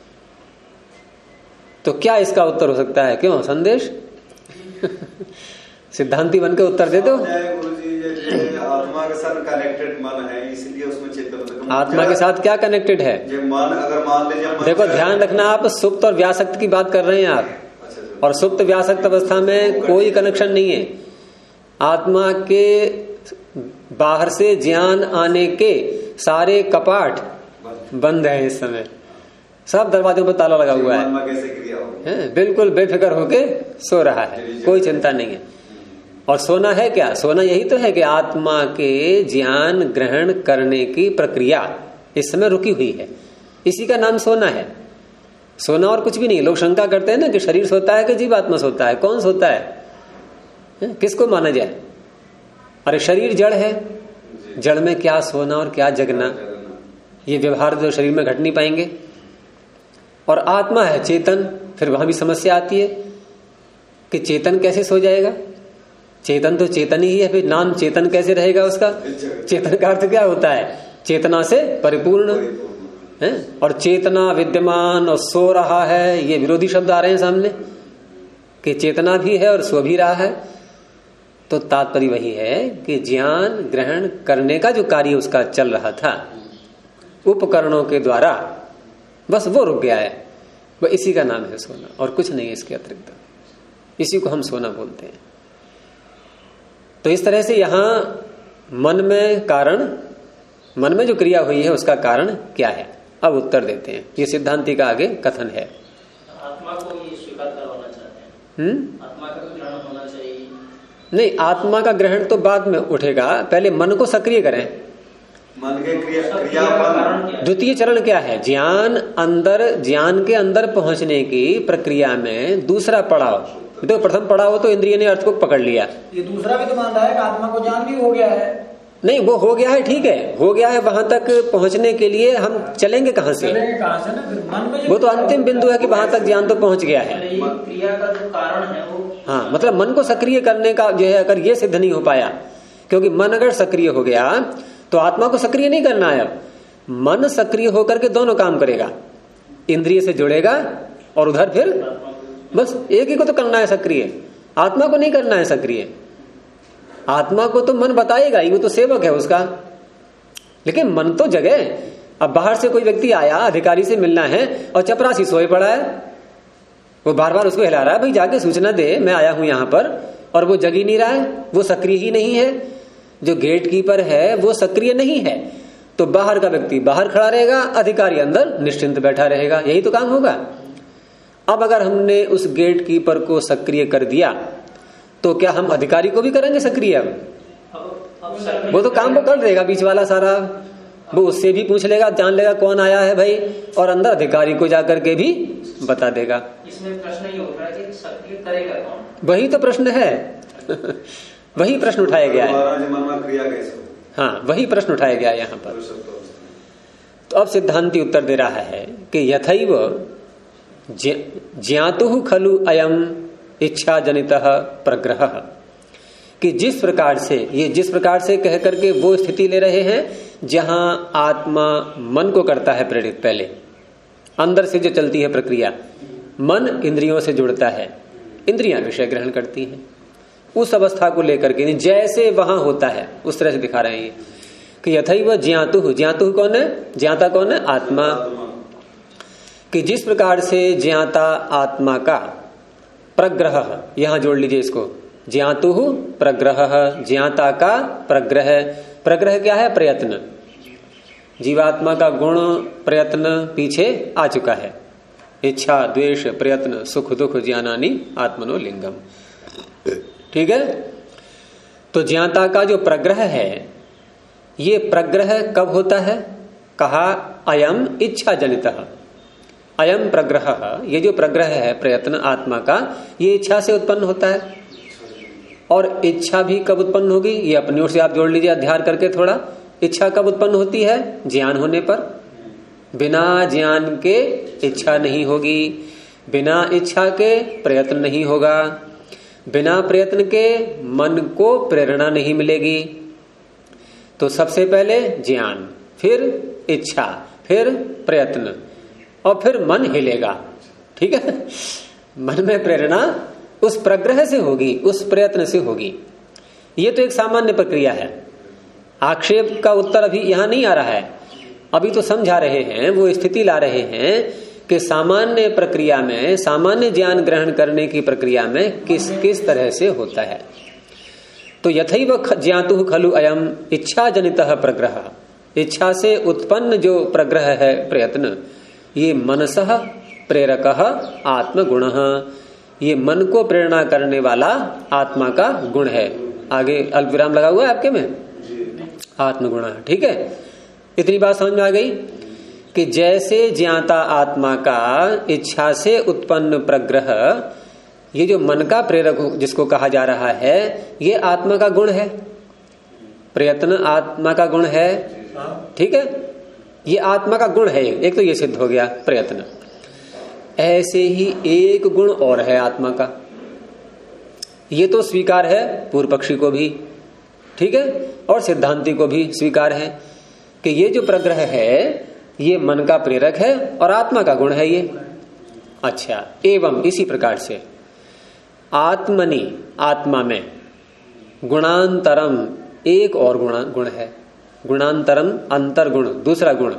तो क्या इसका उत्तर हो सकता है? क्यों संदेश? सिद्धांती बन के उत्तर दे दो। आत्मा के साथ कनेक्टेड मन है, इसलिए उसमें चेतन। आत्मा के साथ क्या कनेक्टेड है? मन अगर मान लीजिए, देखो ध्यान रखना, आप सुप्त और व्यासक्त की बात कर रहे हैं आप, और सुप्त व्यासक्त अवस्था में कोई कनेक्शन नहीं है। आत्मा के बाहर से ज्ञान आने के सारे कपाट बंद है इस समय, सब दरवाजों पर ताला लगा हुआ है, बिल्कुल बेफिक्र होके सो रहा है, कोई चिंता नहीं है। और सोना है क्या? सोना यही तो है कि आत्मा के ज्ञान ग्रहण करने की प्रक्रिया इस समय रुकी हुई है, इसी का नाम सोना है। सोना और कुछ भी नहीं। लोग शंका करते हैं ना कि शरीर सोता है कि जीवात्मा सोता है, कौन सोता है? किसको माना जाए? अरे शरीर जड़ है, जड़ में क्या सोना और क्या जगना, ये व्यवहार जो शरीर में घट नहीं पाएंगे। और आत्मा है चेतन, फिर वहां भी समस्या आती है कि चेतन कैसे सो जाएगा? चेतन तो चेतन ही है, फिर नाम चेतन कैसे रहेगा उसका? चेतन का अर्थ क्या होता है? चेतना से परिपूर्ण है। और चेतना विद्यमान और सो रहा है, ये विरोधी शब्द आ रहे हैं सामने, कि चेतना भी है और सो भी रहा है। तो तात्पर्य वही है कि ज्ञान ग्रहण करने का जो कार्य उसका चल रहा था उपकरणों के द्वारा, बस वो रुक गया है। वह इसी का नाम है सोना, और कुछ नहीं है इसके अतिरिक्त। इसी को हम सोना बोलते हैं। तो इस तरह से यहां मन में कारण, मन में जो क्रिया हुई है उसका कारण क्या है, अब उत्तर देते हैं। ये सिद्धांति का आगे कथन है। आत्मा को ये स्वीकार करवाना चाहते हैं, आत्मा का ग्रहण होना चाहिए। नहीं, आत्मा का ग्रहण तो बाद में उठेगा, पहले मन को सक्रिय करें। मन के क्रिया द्वितीय चरण क्या है? ज्ञान के अंदर पहुंचने की प्रक्रिया में दूसरा पड़ाव। तो प्रथम पड़ाव तो इंद्रिय ने अर्थ को पकड़ लिया, ये दूसरा भी तो मान रहा है कि आत्मा को ज्ञान भी हो गया है। नहीं, वो हो गया है, ठीक है, हो गया है। वहां तक पहुंचने के लिए हम चलेंगे कहां से? मन में वो तो अंतिम बिंदु है कि वहां तक ज्ञान तो पहुंच गया है। क्रिया का जो कारण है वो, हाँ, मतलब मन को सक्रिय करने का जो है, अगर ये सिद्ध नहीं हो पाया, क्योंकि मन अगर सक्रिय हो गया तो आत्मा को सक्रिय नहीं करना है। अब मन सक्रिय होकर के दोनों काम करेगा, इंद्रिय से जुड़ेगा और उधर फिर बस एक ही को तो करना है सक्रिय, आत्मा को नहीं करना है सक्रिय। आत्मा को तो मन बताएगा ही, वो तो सेवक है उसका, लेकिन मन तो जगह। अब बाहर से कोई व्यक्ति आया, अधिकारी से मिलना है और चपरासी सोए पड़ा है, वो बार बार उसको हिला रहा है, भाई जाके सूचना दे मैं आया हूं यहां पर, और वो जग ही नहीं रहा है, वो सक्रिय ही नहीं है। जो गेट कीपर है वो सक्रिय नहीं है, तो बाहर का व्यक्ति बाहर खड़ा रहेगा, अधिकारी अंदर निश्चिंत बैठा रहेगा, यही तो काम होगा। अब अगर हमने उस गेट कीपर को सक्रिय कर दिया तो क्या हम अधिकारी को भी करेंगे सक्रिय? अब वो तो काम वो कर देगा, बीच वाला सारा, वो उससे भी पूछ लेगा, जान लेगा कौन आया है भाई, और अंदर अधिकारी को जाकर के भी बता देगा। इसमें प्रश्न ये उठ रहा है कि सक्रिय करेगा कौन? वही तो प्रश्न है वही प्रश्न उठाया गया है। हाँ, वही प्रश्न उठाया गया है यहाँ पर। तो अब सिद्धांति उत्तर दे रहा है कि यथैव ज्ञातुः खलु अयम इच्छा जनितः प्रग्रह, कि जिस प्रकार से, ये जिस प्रकार से कह करके वो स्थिति ले रहे हैं जहां आत्मा मन को करता है प्रेरित, पहले अंदर से जो चलती है प्रक्रिया, मन इंद्रियों से जुड़ता है, इंद्रियां विषय ग्रहण करती हैं, उस अवस्था को लेकर के जैसे वहां होता है उस तरह से दिखा रहे हैं कि यथैव ज्ञातुः, ज्ञातुः कौन है? ज्ञाता कौन है? आत्मा। कि जिस प्रकार से ज्ञाता आत्मा का प्रग्रह, यहां जोड़ लीजिए इसको, ज्ञातुः प्रग्रह, ज्ञाता का प्रग्रह। प्रग्रह क्या है? प्रयत्न। जीवात्मा का गुण प्रयत्न पीछे आ चुका है, इच्छा द्वेष प्रयत्न सुख दुख ज्ञानानि आत्मनो लिंगम, ठीक है। तो ज्ञाता का जो प्रग्रह है, ये प्रग्रह कब होता है? कहा अयम इच्छा जनितः, अयम प्रग्रह, ये जो प्रग्रह है प्रयत्न आत्मा का, ये इच्छा से उत्पन्न होता है। और इच्छा भी कब उत्पन्न होगी? ये अपनी ओर से आप जोड़ लीजिए अध्याय करके थोड़ा। इच्छा कब उत्पन्न होती है? ज्ञान होने पर। बिना ज्ञान के इच्छा नहीं होगी, बिना इच्छा के प्रयत्न नहीं होगा, बिना प्रयत्न के मन को प्रेरणा नहीं मिलेगी। तो सबसे पहले ज्ञान, फिर इच्छा, फिर प्रयत्न, और फिर मन हिलेगा, ठीक है। मन में प्रेरणा उस प्रग्रह से होगी, उस प्रयत्न से होगी। ये तो एक सामान्य प्रक्रिया है। आक्षेप का उत्तर अभी यहां नहीं आ रहा है, अभी तो समझा रहे हैं, वो स्थिति ला रहे हैं कि सामान्य प्रक्रिया में, सामान्य ज्ञान ग्रहण करने की प्रक्रिया में किस किस तरह से होता है। तो यथैव ज्ञातुः खलु अयम इच्छा जनितः प्रग्रह, इच्छा से उत्पन्न जो प्रग्रह है प्रयत्न, ये मनसः प्रेरकः आत्मगुणः, ये मन को प्रेरणा करने वाला आत्मा का गुण है। आगे अल्प विराम लगा हुआ है आपके में, आत्मगुण, ठीक है। इतनी बात समझ में आ गई कि जैसे ज्ञाता आत्मा का इच्छा से उत्पन्न प्रग्रह, ये जो मन का प्रेरक जिसको कहा जा रहा है, ये आत्मा का गुण है। प्रयत्न आत्मा का गुण है, ठीक है, ये आत्मा का गुण है। एक तो ये सिद्ध हो गया प्रयत्न। ऐसे ही एक गुण और है आत्मा का, ये तो स्वीकार है पूर्व पक्षी को भी, ठीक है, और सिद्धांति को भी स्वीकार है कि ये जो प्रग्रह है ये मन का प्रेरक है और आत्मा का गुण है ये। अच्छा, एवं इसी प्रकार से आत्मनि, आत्मा में गुणांतरम, एक और गुण है, गुणांतरम अंतर गुण, दूसरा गुण।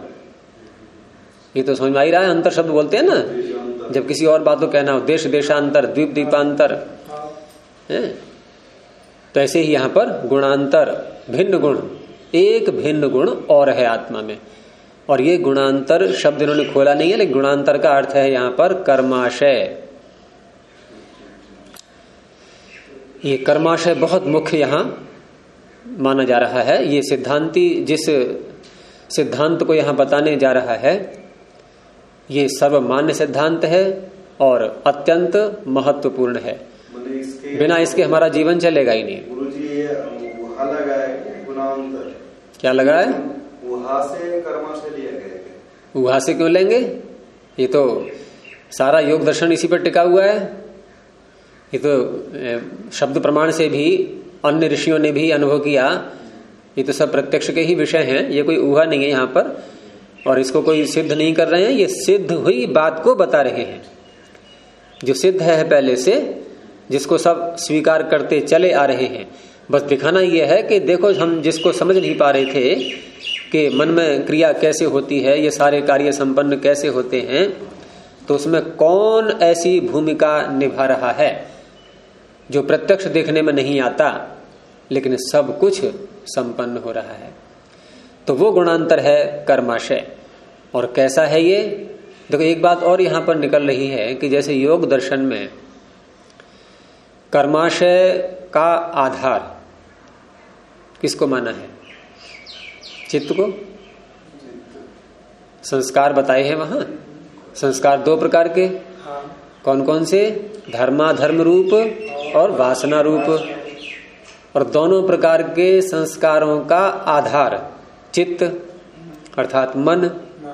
ये तो समझ में आ ही रहा है, अंतर शब्द बोलते हैं ना जब किसी और बात को कहना हो, देश देशांतर, द्वीप द्वीपांतर है। तो ऐसे ही यहां पर गुणांतर, भिन्न गुण, एक भिन्न गुण और है आत्मा में। और ये गुणांतर शब्द इन्होंने खोला नहीं है, लेकिन गुणांतर का अर्थ है यहां पर कर्माशय। ये कर्माशय बहुत मुख्य यहाँ माना जा रहा है। ये सिद्धांती जिस सिद्धांत को यहाँ बताने जा रहा है ये सर्वमान्य सिद्धांत है और अत्यंत महत्वपूर्ण है। बिना इसके हमारा जीवन चलेगा ही नहीं। गुरुजी ये वहा लगा है गुणांतर, क्या लगा है? वहा से कर्माशय लिया गया। वहा से क्यों लेंगे? ये तो सारा योग दर्शन इसी पर टिका हुआ है। ये तो शब्द प्रमाण से भी अन्य ऋषियों ने भी अनुभव किया। ये तो सब प्रत्यक्ष के ही विषय हैं। ये कोई ऊहा नहीं है यहाँ पर, और इसको कोई सिद्ध नहीं कर रहे हैं। ये सिद्ध हुई बात को बता रहे हैं, जो सिद्ध है पहले से, जिसको सब स्वीकार करते चले आ रहे हैं। बस दिखाना यह है कि देखो, हम जिसको समझ नहीं पा रहे थे कि मन में क्रिया कैसे होती है, ये सारे कार्य संपन्न कैसे होते हैं, तो उसमें कौन ऐसी भूमिका निभा रहा है जो प्रत्यक्ष देखने में नहीं आता लेकिन सब कुछ संपन्न हो रहा है। तो वो गुणांतर है कर्माशय। और कैसा है ये? देखो, एक बात और यहां पर निकल रही है कि जैसे योग दर्शन में कर्माशय का आधार किसको माना है? चित्त को। संस्कार बताए हैं वहां। संस्कार दो प्रकार के, कौन कौन से? धर्माधर्म रूप और वासना रूप। और दोनों प्रकार के संस्कारों का आधार चित्त अर्थात मन।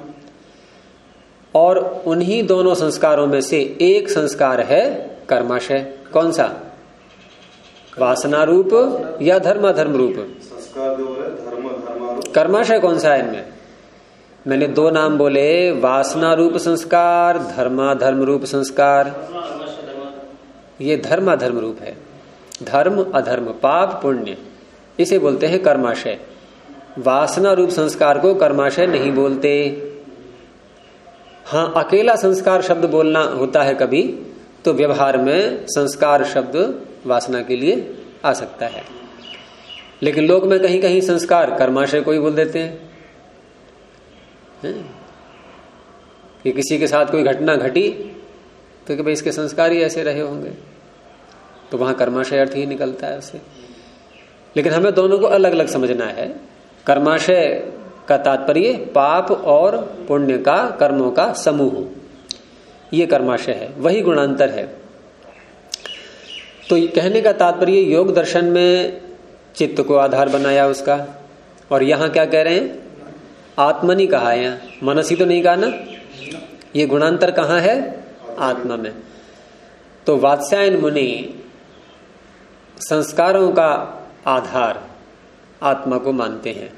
और उन्हीं दोनों संस्कारों में से एक संस्कार है कर्माशय। कौन सा? वासना रूप या धर्माधर्म रूप? संस्कार जो है धर्म कर्माशय कौन सा है इनमें? मैंने दो नाम बोले, वासना रूप संस्कार, धर्माधर्म रूप संस्कार। ये धर्माधर्म रूप है। धर्म अधर्म, पाप पुण्य, इसे बोलते हैं कर्माशय। वासना रूप संस्कार को कर्माशय नहीं बोलते। हाँ, अकेला संस्कार शब्द बोलना होता है कभी, तो व्यवहार में संस्कार शब्द वासना के लिए आ सकता है। लेकिन लोक में कहीं कहीं संस्कार कर्माशय को ही बोल देते हैं। कि किसी के साथ कोई घटना घटी तो कि भाई इसके संस्कार ही ऐसे रहे होंगे, तो वहां कर्माशय अर्थ ही निकलता है उससे। लेकिन हमें दोनों को अलग अलग समझना है। कर्माशय का तात्पर्य पाप और पुण्य का, कर्मों का समूह, ये कर्माशय है, वही गुणांतर है। तो कहने का तात्पर्य योग दर्शन में चित्त को आधार बनाया उसका, और यहां क्या कह रहे हैं? आत्मनि कहा है, यहाँ मनसी तो नहीं कहा ना। ये गुणांतर कहाँ है? आत्मा में। तो वात्स्यायन मुनि संस्कारों का आधार आत्मा को मानते हैं,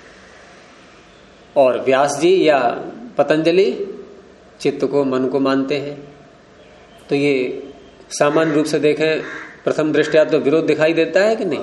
और व्यास जी या पतंजलि चित्त को, मन को मानते हैं। तो ये सामान्य रूप से देखें, प्रथम दृष्टया तो विरोध दिखाई देता है कि नहीं,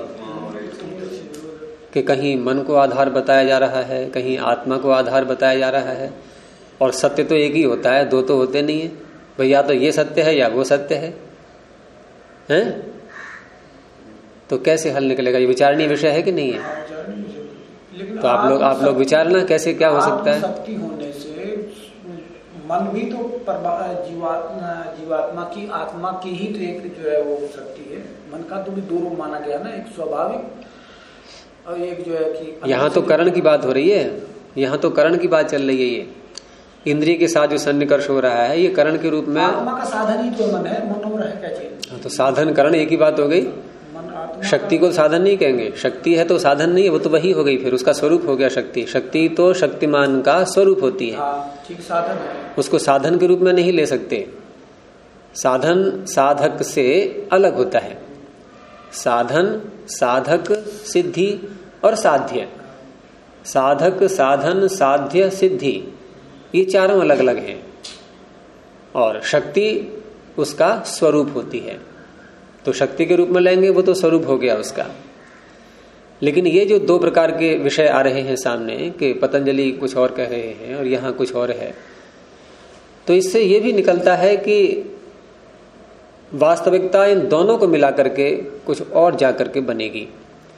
कि कहीं मन को आधार बताया जा रहा है, कहीं आत्मा को आधार बताया जा रहा है। और सत्य तो एक ही होता है, दो तो होते नहीं है भाई। या तो ये सत्य है या वो सत्य है, हैं? तो कैसे हल निकलेगा? ये विचारणीय विषय है कि नहीं है? तो आप लोग विचारना कैसे, क्या हो सकता है? सबकी होने से मन भी तो जीवात्मा की, आत्मा की ही तो एक जो है वो शक्ति है। मन का तो भी दो रूप माना गया ना, एक स्वाभाविक और एक जो है कि यहाँ तो करण की बात हो रही है। यहाँ तो करण की बात चल रही है। ये इंद्रिय के साथ जो सन्निकर्ष हो रहा है, ये करण के रूप में। आत्मा का साधन ही तो मन है, मन हो रहा है क्या चीज? तो साधन करण एक ही बात हो गई। शक्ति को साधन नहीं कहेंगे। शक्ति है तो साधन नहीं है, वो तो वही हो गई, फिर उसका स्वरूप हो गया शक्ति। शक्ति तो शक्तिमान का स्वरूप होती है। ठीक, साधन है। उसको साधन के रूप में नहीं ले सकते। साधन साधक से अलग होता है। साधन, साधक, सिद्धि और साध्य। साधक, साधन, साध्य, सिद्धि, ये चारों अलग अलग हैं। और शक्ति उसका स्वरूप होती है। तो शक्ति के रूप में लेंगे वो तो स्वरूप हो गया उसका। लेकिन ये जो दो प्रकार के विषय आ रहे हैं सामने, कि पतंजलि कुछ और कह रहे हैं और यहाँ कुछ और है, तो इससे ये भी निकलता है कि वास्तविकता इन दोनों को मिलाकर के कुछ और जाकर के बनेगी।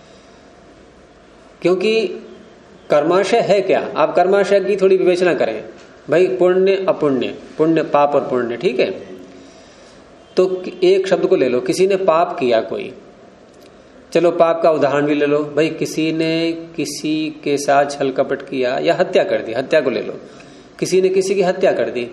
क्योंकि कर्माशय है क्या? आप कर्माशय की थोड़ी विवेचना करें भाई। पुण्य अपुण्य, पुण्य पाप और पुण्य, ठीक है। तो एक शब्द को ले लो, किसी ने पाप किया कोई, चलो पाप का उदाहरण भी ले लो भाई, किसी ने किसी के साथ छल कपट किया या हत्या कर दी, हत्या को ले लो, किसी ने किसी की हत्या कर दी।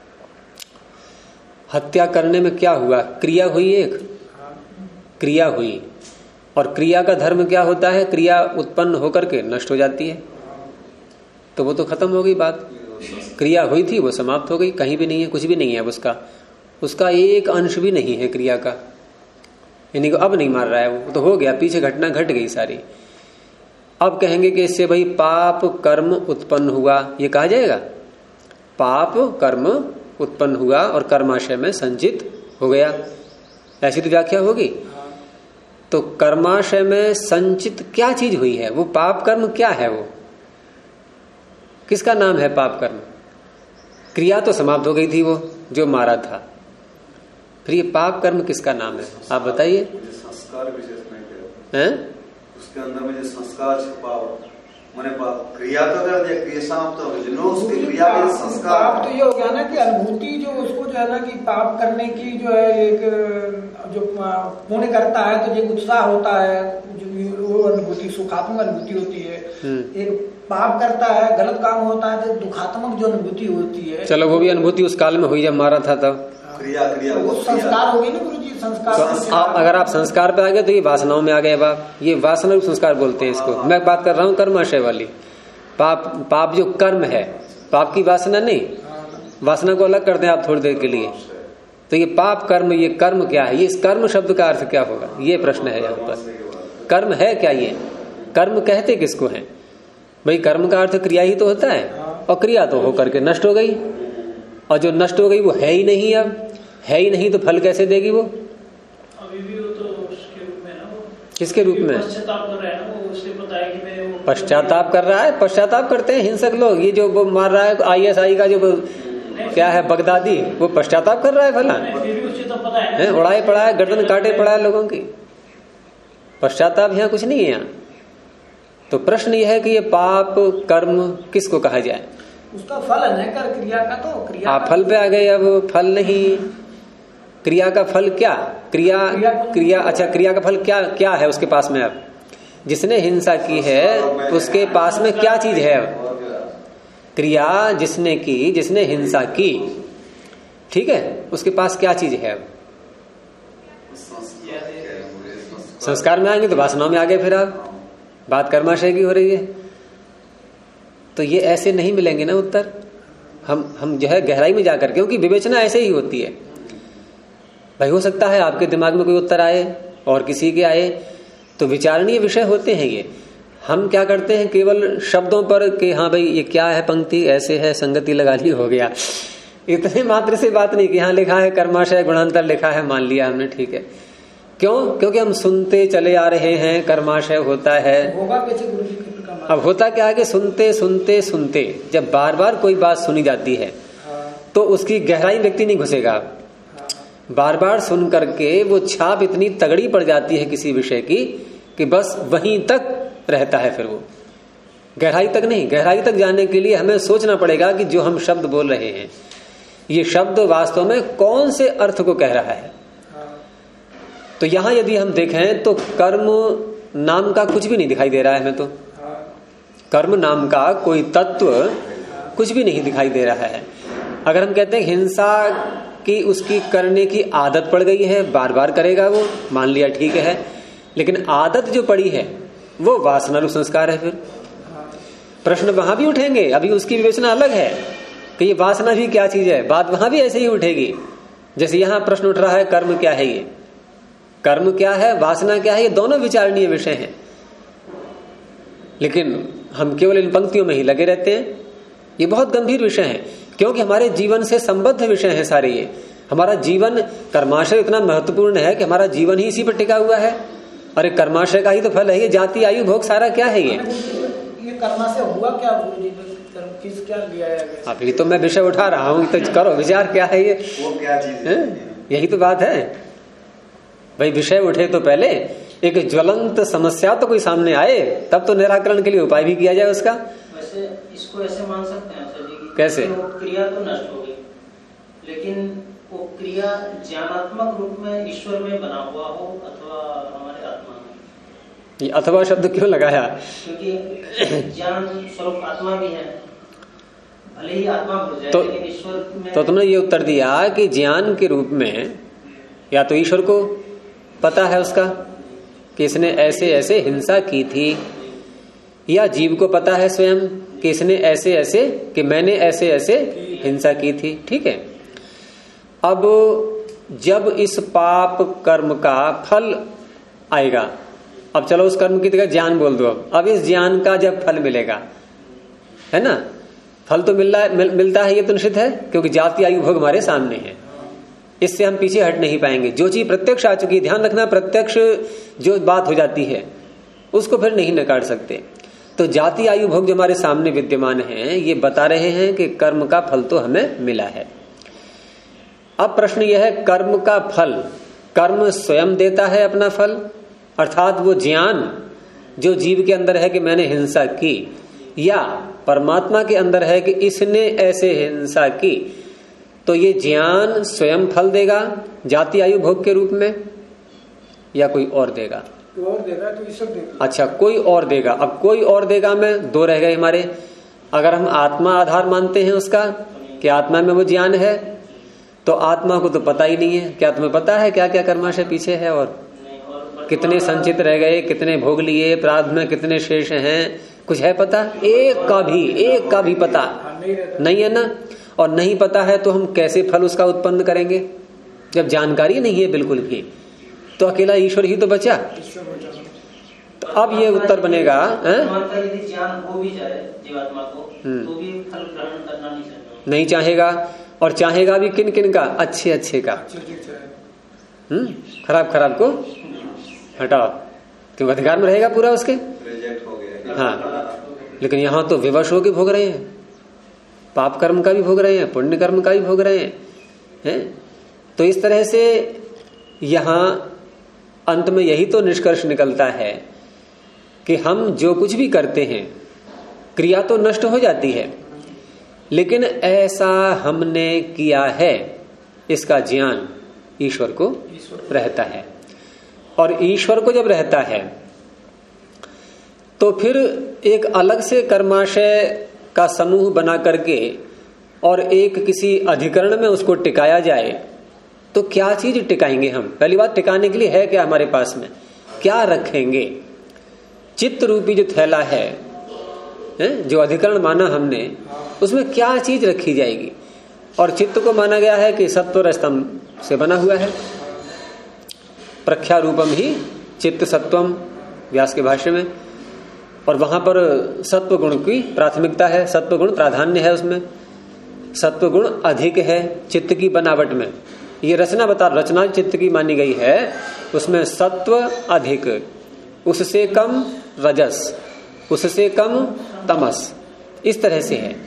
हत्या करने में क्या हुआ? क्रिया हुई, एक क्रिया हुई, और क्रिया का धर्म क्या होता है? क्रिया उत्पन्न होकर के नष्ट हो जाती है, तो वो तो खत्म हो गई बात। क्रिया हुई थी वो समाप्त हो गई, कहीं भी नहीं है, कुछ भी नहीं है उसका एक अंश भी नहीं है क्रिया का, यानी कि अब नहीं मार रहा है वो तो हो गया, पीछे घटना घट गई सारी। अब कहेंगे कि इससे भाई पाप कर्म उत्पन्न हुआ, ये कहा जाएगा? पाप कर्म उत्पन्न हुआ और कर्माशय में संचित हो गया, ऐसी तो व्याख्या होगी। तो कर्माशय में संचित क्या चीज हुई है? वो पाप कर्म क्या है? वो किसका नाम है? पाप कर्म। क्रिया तो समाप्त हो गई थी, वो जो मारा था, फिर ये पाप कर्म किसका नाम है? आप बताइए। संस्कार विशेष नहीं हैं? उसके अंदर में जो संस्कार छुपा हो, मैंने क्रिया तो कर दिया, क्रिया समाप्त हो गई, उसकी क्रिया के संस्कार। पाप तो ये हो गया ना कि अनुभूति जो उसको जो है ना कि पाप करने की जो है एक जो पुण्य करता है तो जो उत्साह होता है, जो वो अनुभूति सुखात्मक अनुभूति होती है। एक पाप करता है, गलत काम होता है तो दुखात्मक जो अनुभूति होती है। चलो वो भी अनुभूति उस काल में हुई जब मारा था तब। क्रिया वो संस्कार हो गई ना गुरु जी, संस्कार। तो अगर आप संस्कार पे आ गए तो ये वासनाओं में आ गए बाप, ये वासना संस्कार बोलते हैं इसको। मैं बात कर रहा हूँ कर्माशय वाली। पाप जो कर्म है, पाप की वासना नहीं, वासना को अलग कर दें आप थोड़ी देर के लिए। तो ये पाप कर्म, ये कर्म क्या है? ये इस कर्म शब्द का अर्थ क्या होगा? ये प्रश्न है यहाँ पर। कर्म है क्या? ये कर्म कहते किसको है भाई? कर्म का अर्थ क्रिया ही तो होता है, और क्रिया तो होकर के नष्ट हो गई, और जो नष्ट हो गई वो है ही नहीं। अब है ही नहीं तो फल कैसे देगी वो? अभी भी वो तो उसके रूप में ना, वो किसके रूप में? पश्चाताप कर रहा है ना, वो उसे पता है कि मैं वो पश्चाताप कर रहा है। पश्चाताप करते हैं हिंसक लोग, ये जो वो मार रहा है ISI का जो क्या है बगदादी, वो पश्चाताप कर रहा है भला, फिर भी उसे तो पता है, उड़ाए पड़ा है, गर्दन काटे पड़ा है लोगों की। पश्चाताप यहाँ कुछ नहीं है। यहाँ तो प्रश्न यह है कि ये पाप कर्म किसको कहा जाए? उसका फल है ना कर क्रिया का, तो क्रिया आप फल पे आ गए। अब फल नहीं, क्रिया का फल क्या? क्रिया अच्छा, क्रिया का फल क्या है उसके पास में? अब जिसने हिंसा की है उसके पास में क्या चीज है? अब क्रिया जिसने की, जिसने हिंसा की, ठीक है, उसके पास क्या चीज है? अब संस्कार में आएंगे तो वासनाओं में आ गए। फिर आप बात कर्माशय की हो रही है, तो ये ऐसे नहीं मिलेंगे ना उत्तर। हम जो है गहराई में जाकर, क्योंकि विवेचना ऐसे ही होती है भाई। हो सकता है आपके दिमाग में कोई उत्तर आए और किसी के आए, तो विचारणीय विषय होते हैं ये। हम क्या करते हैं केवल शब्दों पर कि हाँ भाई ये क्या है, पंक्ति ऐसे है, संगति लगा ली, हो गया। इतने मात्र से बात नहीं कि हाँ लिखा है कर्माशय गुणांतर लिखा है, मान लिया हमने, ठीक है। क्यों? क्योंकि हम सुनते चले आ रहे हैं कर्माशय होता है। अब होता क्या है कि सुनते सुनते सुनते जब बार बार कोई बात सुनी जाती है तो उसकी गहराई व्यक्ति नहीं घुसेगा। बार बार सुन करके वो छाप इतनी तगड़ी पड़ जाती है किसी विषय की कि बस वहीं तक रहता है। फिर वो गहराई तक नहीं, गहराई तक जाने के लिए हमें सोचना पड़ेगा कि जो हम शब्द बोल रहे हैं ये शब्द वास्तव में कौन से अर्थ को कह रहा है। तो यहां यदि हम देखें तो कर्म नाम का कुछ भी नहीं दिखाई दे रहा है हमें। तो कर्म नाम का कोई तत्व कुछ भी नहीं दिखाई दे रहा है। अगर हम कहते हैं हिंसा की उसकी करने की आदत पड़ गई है, बार बार करेगा वो, मान लिया ठीक है, लेकिन आदत जो पड़ी है वो वासना रूप संस्कार है। फिर प्रश्न वहां भी उठेंगे, अभी उसकी विवेचना अलग है कि ये वासना भी क्या चीज है, बात वहां भी ऐसे ही उठेगी जैसे यहां प्रश्न उठ रहा है कर्म क्या है, ये कर्म क्या है, वासना क्या है, ये दोनों विचारणीय विषय हैं। लेकिन हम केवल इन पंक्तियों में ही लगे रहते हैं। ये बहुत गंभीर विषय है क्योंकि हमारे जीवन से संबद्ध विषय है सारे ये। हमारा जीवन, कर्माशय इतना महत्वपूर्ण है कि हमारा जीवन ही इसी पर टिका हुआ है। अरे कर्माशय का ही तो फल है ये, जाति आयु भोग सारा क्या है ये कर्माशय हुआ क्या किस क्या लिया है? अभी तो मैं विषय उठा रहा हूँ, तो करो विचार क्या है ये, वो क्या चीज है? यही तो बात है भाई। विषय उठे तो पहले एक ज्वलंत समस्या तो कोई सामने आए, तब तो निराकरण के लिए उपाय भी किया जाए उसका। वैसे इसको ऐसे मान सकते हैं सर जी कि कैसे? वो क्रिया तो नष्ट हो गई, लेकिन वो क्रिया ज्ञानात्मक रूप में ईश्वर में बना हुआ हो अथवा हमारे आत्मा में, ये अथवा शब्द क्यों लगाया? क्योंकि ज्ञान स्वरूप आत्मा भी है, भले ही आत्मा हो जाए लेकिन ईश्वर में। तो तुमने ये उत्तर दिया कि ज्ञान के रूप में या तो ईश्वर को पता है उसका कि इसने ऐसे ऐसे हिंसा की थी, या जीव को पता है स्वयं कि इसने ऐसे ऐसे, कि मैंने ऐसे ऐसे हिंसा की थी। ठीक है, अब जब इस पाप कर्म का फल आएगा, अब चलो उस कर्म की जगह ज्ञान बोल दो, अब इस ज्ञान का जब फल मिलेगा, है ना, फल तो मिलता है, ये तो निश्चित है, क्योंकि जाति आयु भोग हमारे सामने है, इससे हम पीछे हट नहीं पाएंगे। जो चीज प्रत्यक्ष आ चुकी है, ध्यान रखना, प्रत्यक्ष जो बात हो जाती है उसको फिर नहीं नकार सकते। तो जाति आयु भोग जो हमारे सामने विद्यमान है, ये बता रहे हैं कि कर्म का फल तो हमें मिला है। अब प्रश्न यह है, कर्म का फल कर्म स्वयं देता है अपना फल, अर्थात वो ज्ञान जो जीव के अंदर है कि मैंने हिंसा की, या परमात्मा के अंदर है कि इसने ऐसे हिंसा की, तो ये ज्ञान स्वयं फल देगा जाति आयु भोग के रूप में, या कोई और देगा? और देगा तो ईश्वर देगा। अच्छा, कोई और देगा। अब कोई और देगा में दो रह गए हमारे। अगर हम आत्मा आधार मानते हैं उसका कि आत्मा में वो ज्ञान है, तो आत्मा को तो पता ही नहीं है। क्या तुम्हें पता है क्या क्या कर्माशय पीछे है, और कितने संचित रह गए, कितने भोग लिए, प्रारब्ध में कितने शेष हैं, कुछ है पता? एक का भी पता नहीं है ना। और नहीं पता है तो हम कैसे फल उसका उत्पन्न करेंगे जब जानकारी नहीं है बिल्कुल भी? तो अकेला ईश्वर ही तो बचा। तो अब ये उत्तर बनेगा, यदि ज्ञान हो भी जाए जीवात्मा को, तो भी फल ग्रहण करना नहीं चाहेगा। और चाहेगा भी किन किन का? अच्छे का। खराब को हटाओ, क्योंकि अधिकार में रहेगा पूरा उसके। रिजेक्ट हो गया। हाँ, लेकिन यहाँ तो विवश होकर भोग रहे हैं, पाप कर्म का भी भोग रहे हैं, पुण्य कर्म का भी भोग रहे हैं। तो इस तरह से यहाँ अंत में यही तो निष्कर्ष निकलता है कि हम जो कुछ भी करते हैं, क्रिया तो नष्ट हो जाती है, लेकिन ऐसा हमने किया है इसका ज्ञान ईश्वर को रहता है। और ईश्वर को जब रहता है तो फिर एक अलग से कर्माशय का समूह बना करके और एक किसी अधिकरण में उसको टिकाया जाए, तो क्या चीज टिकाएंगे हम? पहली बात, टिकाने के लिए है क्या हमारे पास में? क्या रखेंगे? चित्त रूपी जो थैला है, जो अधिकरण माना हमने, उसमें क्या चीज रखी जाएगी? और चित्त को माना गया है कि सत्व स्तंभ से बना हुआ है। प्रख्या रूपम ही चित्त सत्वम, व्यास के भाष्य में। और वहां पर सत्व गुण की प्राथमिकता है, सत्व गुण प्राधान्य है, उसमें सत्व गुण अधिक है चित्त की बनावट में। ये रचना चित्त की मानी गई है, उसमें सत्व अधिक, उससे कम रजस, उससे कम तमस, इस तरह से है।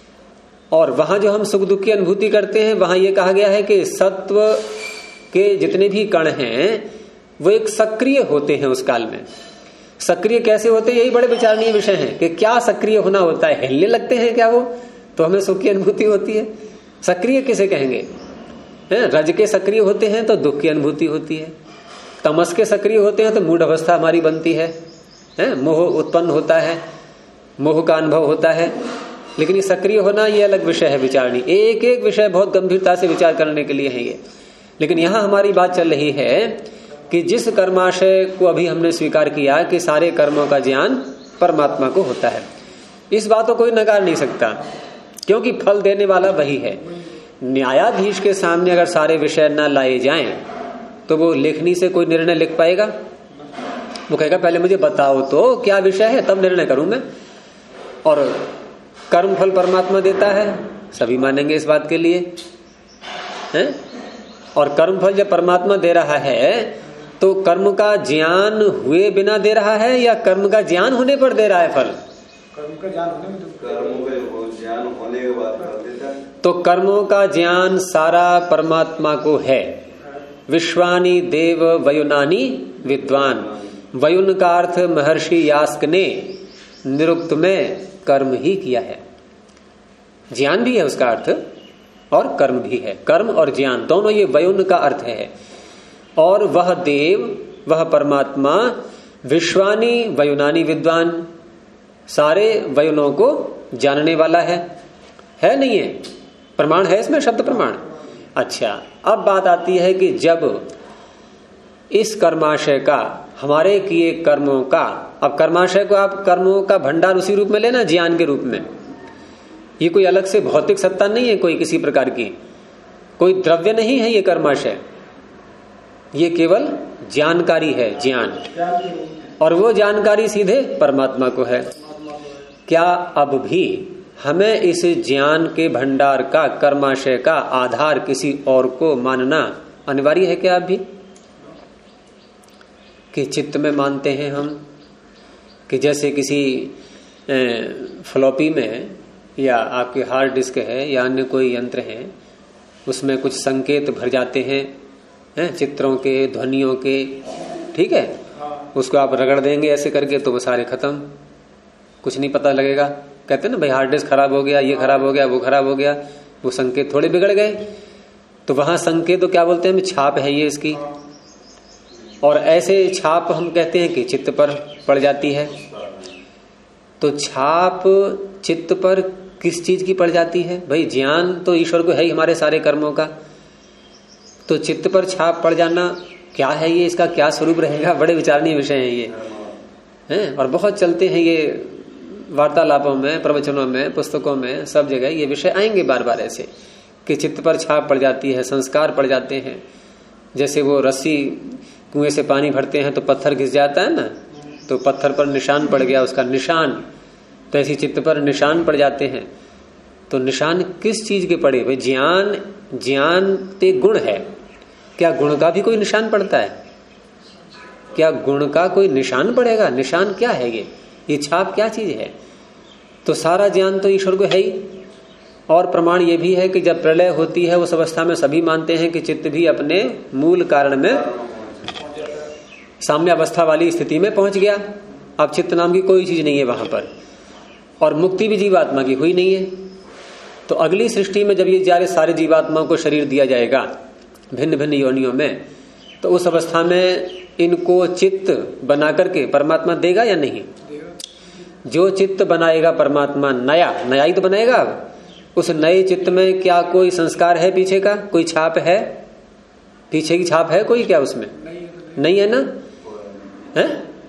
और वहां जो हम सुख दुख की अनुभूति करते हैं, वहां ये कहा गया है कि सत्व के जितने भी कण हैं वो एक सक्रिय होते हैं उस काल में। सक्रिय कैसे होते हैं, यही बड़े विचारणीय विषय हैं कि क्या सक्रिय होना होता है। हिलने लगते हैं क्या वो, तो हमें सुख की अनुभूति होती है। सक्रिय किसे कहेंगे? रज के सक्रिय होते हैं तो दुख की अनुभूति होती है, तमस के सक्रिय होते हैं तो मूढ़ अवस्था हमारी बनती है, मोह उत्पन्न होता है, मोह का अनुभव होता है। लेकिन ये सक्रिय होना ये अलग विषय है विचारणी, एक एक विषय बहुत गंभीरता से विचार करने के लिए है ये। लेकिन यहाँ हमारी बात चल रही है कि जिस कर्माशय को अभी हमने स्वीकार किया कि सारे कर्मों का ज्ञान परमात्मा को होता है, इस बात को कोई नकार नहीं सकता, क्योंकि फल देने वाला वही है। न्यायाधीश के सामने अगर सारे विषय न लाए जाएं तो वो लेखनी से कोई निर्णय लिख पाएगा? वो कहेगा पहले मुझे बताओ तो क्या विषय है, तब निर्णय करूं मैं। और कर्म फल परमात्मा देता है, सभी मानेंगे इस बात के लिए, हैं? और कर्म फल जब परमात्मा दे रहा है तो कर्म का ज्ञान हुए बिना दे रहा है या कर्म का ज्ञान होने पर दे रहा है फल? कर्म का ज्ञान होने में, ज्ञान होने के बाद कर देता है। तो कर्मों का ज्ञान सारा परमात्मा को है। विश्वानी देव वयुनानी विद्वान, वयुन का अर्थ महर्षि यास्क ने निरुक्त में कर्म ही किया है। ज्ञान भी है उसका अर्थ और कर्म भी है, कर्म और ज्ञान दोनों ये वयुन का अर्थ है। और वह देव, वह परमात्मा विश्वानी वयुनानी विद्वान, सारे वयुनों को जानने वाला है नहीं है? प्रमाण है इसमें, शब्द प्रमाण। अच्छा, अब बात आती है कि जब इस कर्माशय का, हमारे किए कर्मों का, अब कर्माशय को आप कर्मों का भंडार उसी रूप में लेना, ज्ञान के रूप में। ये कोई अलग से भौतिक सत्ता नहीं है, कोई किसी प्रकार की, कोई द्रव्य नहीं है ये कर्माशय, ये केवल जानकारी है, ज्ञान, और वो जानकारी सीधे परमात्मा को है। क्या अब भी हमें इस ज्ञान के भंडार का, कर्माशय का आधार किसी और को मानना अनिवार्य है क्या? अब भी कि चित्त में मानते हैं हम, कि जैसे किसी फ्लॉपी में या आपके हार्ड डिस्क है या अन्य कोई यंत्र है, उसमें कुछ संकेत भर जाते हैं चित्रों के, ध्वनियों के, ठीक है, उसको आप रगड़ देंगे ऐसे करके तो वो सारे खत्म, कुछ नहीं पता लगेगा। कहते हैं ना भाई हार्ड डिस्क खराब हो गया, ये खराब हो गया, वो खराब हो गया, वो संकेत थोड़े बिगड़ गए। तो वहां संकेत तो क्या बोलते हैं, छाप है ये इसकी, और ऐसे छाप हम कहते हैं कि चित्त पर पड़ जाती है। तो छाप चित्त पर किस चीज की पड़ जाती है? भाई ज्ञान तो ईश्वर को है ही हमारे सारे कर्मों का, तो चित्त पर छाप पड़ जाना क्या है ये, इसका क्या स्वरूप रहेगा? बड़े विचारणीय विषय है ये हैं, और बहुत चलते हैं ये वार्तालापों में, प्रवचनों में, पुस्तकों में, सब जगह ये विषय आएंगे बार बार ऐसे कि चित्त पर छाप पड़ जाती है, संस्कार पड़ जाते हैं। जैसे वो रस्सी कुएं से पानी भरते हैं तो पत्थर घिस जाता है ना, तो पत्थर पर निशान पड़ गया, उसका निशान, तो ऐसी चित्त पर निशान पड़ जाते हैं। तो निशान किस चीज के पड़े? भाई ज्ञान ते गुण है, क्या गुण का भी कोई निशान पड़ता है? क्या गुण का कोई निशान पड़ेगा? निशान क्या है ये छाप क्या चीज है? तो सारा ज्ञान तो ईश्वर को है ही। और प्रमाण ये भी है कि जब प्रलय होती है उस अवस्था में सभी मानते हैं कि चित्त भी अपने मूल कारण में साम्य अवस्था वाली स्थिति में पहुंच गया। अब चित्त नाम की कोई चीज नहीं है वहां पर, और मुक्ति भी जीवात्मा की हुई नहीं है। तो अगली सृष्टि में जब ये सारे जीवात्माओं को शरीर दिया जाएगा भिन्न भिन्न योनियों में, तो उस अवस्था में इनको चित्त बना करके परमात्मा देगा या नहीं? जो चित्त बनाएगा परमात्मा, नया ही तो बनाएगा। उस नए चित्त में क्या कोई संस्कार है पीछे का? कोई छाप है? पीछे की छाप है कोई क्या उसमें? नहीं है ना, है?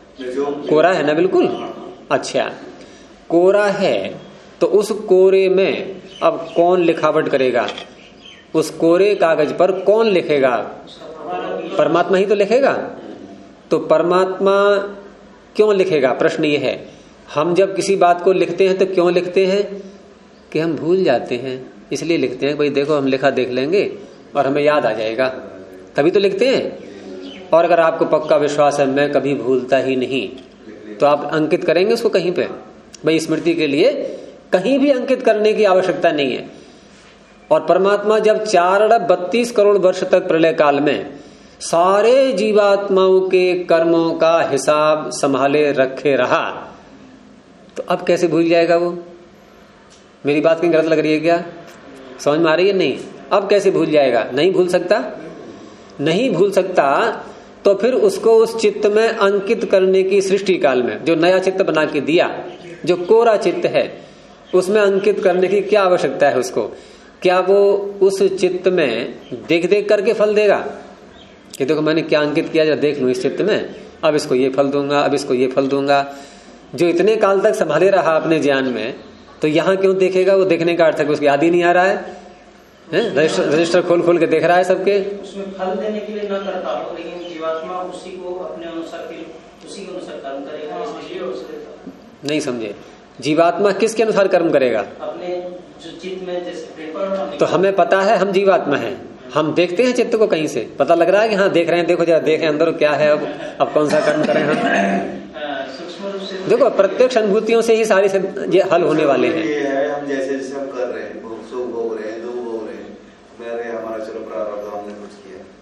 कोरा है ना, बिल्कुल। अच्छा, कोरा है तो उस कोरे में अब कौन लिखावट करेगा? उस कोरे कागज पर कौन लिखेगा? परमात्मा ही तो लिखेगा। तो परमात्मा क्यों लिखेगा? प्रश्न ये है। हम जब किसी बात को लिखते हैं तो क्यों लिखते हैं? कि हम भूल जाते हैं, इसलिए लिखते हैं। भाई देखो हम लिखा देख लेंगे और हमें याद आ जाएगा, तभी तो लिखते हैं। और अगर आपको पक्का विश्वास है मैं कभी भूलता ही नहीं, तो आप अंकित करेंगे उसको कहीं पे? भाई स्मृति के लिए कहीं भी अंकित करने की आवश्यकता नहीं है। और परमात्मा जब 432 करोड़ वर्ष तक प्रलय काल में सारे जीवात्माओं के कर्मों का हिसाब संभाले रखे रहा, तो अब कैसे भूल जाएगा वो? मेरी बात कहीं गलत लग रही है क्या? समझ में आ रही है? नहीं। अब कैसे भूल जाएगा? नहीं भूल सकता, नहीं भूल सकता। तो फिर उसको उस चित्त में अंकित करने की, सृष्टि काल में जो नया चित्त बना के दिया, जो कोरा चित्त है, उसमें अंकित करने की क्या आवश्यकता है उसको? क्या वो उस चित्त में देख देख करके फल देगा कि देखो मैंने क्या अंकित किया, जरा देख लूं इस चित्त में, अब इसको ये फल दूंगा, अब इसको ये फल दूंगा। जो इतने काल तक संभाले रहा अपने ज्ञान में, तो यहाँ क्यों देखेगा? वो देखने का अर्थ है उसको याद ही नहीं आ रहा है, रजिस्टर खोल खोल के देख रहा है सबके। उसमें फल देने के लिए न करता हो, लेकिन जीवात्मा उसी को अपने अनुसार कर्म करेगा। नहीं समझे? जीवात्मा किसके अनुसार कर्म करेगा? अपने जो चित्त में जैसे। तो हमें पता है हम जीवात्मा हैं, हम देखते हैं चित्त को कहीं से, पता लग रहा है कि हाँ देख रहे हैं, देखो जरा देखें अंदर क्या है, अब कौन सा कर्म करें हम। देखो प्रत्यक्ष अनुभूतियों से ही सारे ये हल होने वाले हैं। ये है हम जैसे जैसे हम कर रहे हैं, सुख भोग रहे हैं, दुख भोग रहे हैं, मेरे हमारा चलो प्रारब्ध हमने कुछ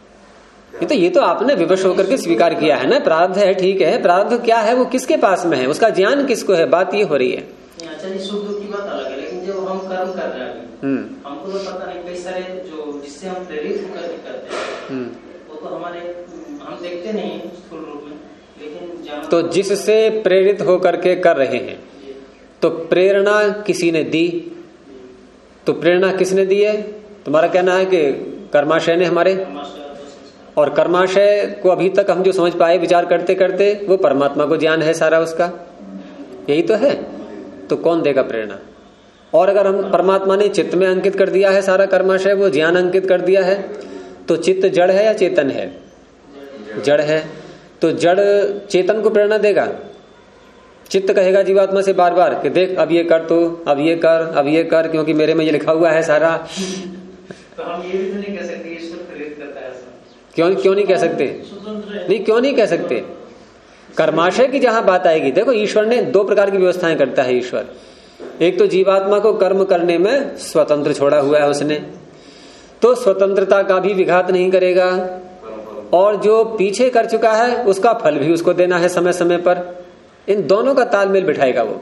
किया, ये तो आपने विवश होकर के स्वीकार किया है ना। प्रारब्ध है, ठीक है, प्रारब्ध क्या है, वो किसके पास में है, उसका ज्ञान किसको है, बात ये हो रही है। अच्छा जी, सुख दुख की बात अलग है, लेकिन जो हम कर्म कर रहे हैं हमको तो पता नहीं, कई सारे जो जिससे हम प्रेरित होकर करते हैं वो तो हमारे हम देखते नहीं स्थूल रूप में, तो जिससे प्रेरित होकर के कर रहे हैं, तो प्रेरणा किसी ने दी, तो प्रेरणा किसने दी है? तुम्हारा कहना है कि कर्माशय ने हमारे, और कर्माशय को अभी तक हम जो समझ पाए विचार करते करते वो परमात्मा को ज्ञान है सारा उसका, यही तो है। तो कौन देगा प्रेरणा? और अगर हम परमात्मा ने चित्त में अंकित कर दिया है सारा कर्माशय, वो ज्ञान अंकित कर दिया है, तो चित्त जड़ है या चेतन है? जड़ है। तो जड़ चेतन को प्रेरणा देगा? चित्त कहेगा जीवात्मा से बार बार कि देख अब ये कर, तो अब ये कर, अब ये कर, क्योंकि मेरे में ये लिखा हुआ है सारा। तो हम ये भी तो नहीं कह सकते ईश्वर प्रेरित करता है ऐसा। क्यों नहीं कह सकते? नहीं, क्यों नहीं कह सकते? कर्माशय की जहां बात आएगी, देखो ईश्वर ने दो प्रकार की व्यवस्थाएं करता है ईश्वर। एक तो जीवात्मा को कर्म करने में स्वतंत्र छोड़ा हुआ है उसने, तो स्वतंत्रता का भी विघात नहीं करेगा, और जो पीछे कर चुका है उसका फल भी उसको देना है समय समय पर। इन दोनों का तालमेल बिठाएगा वो,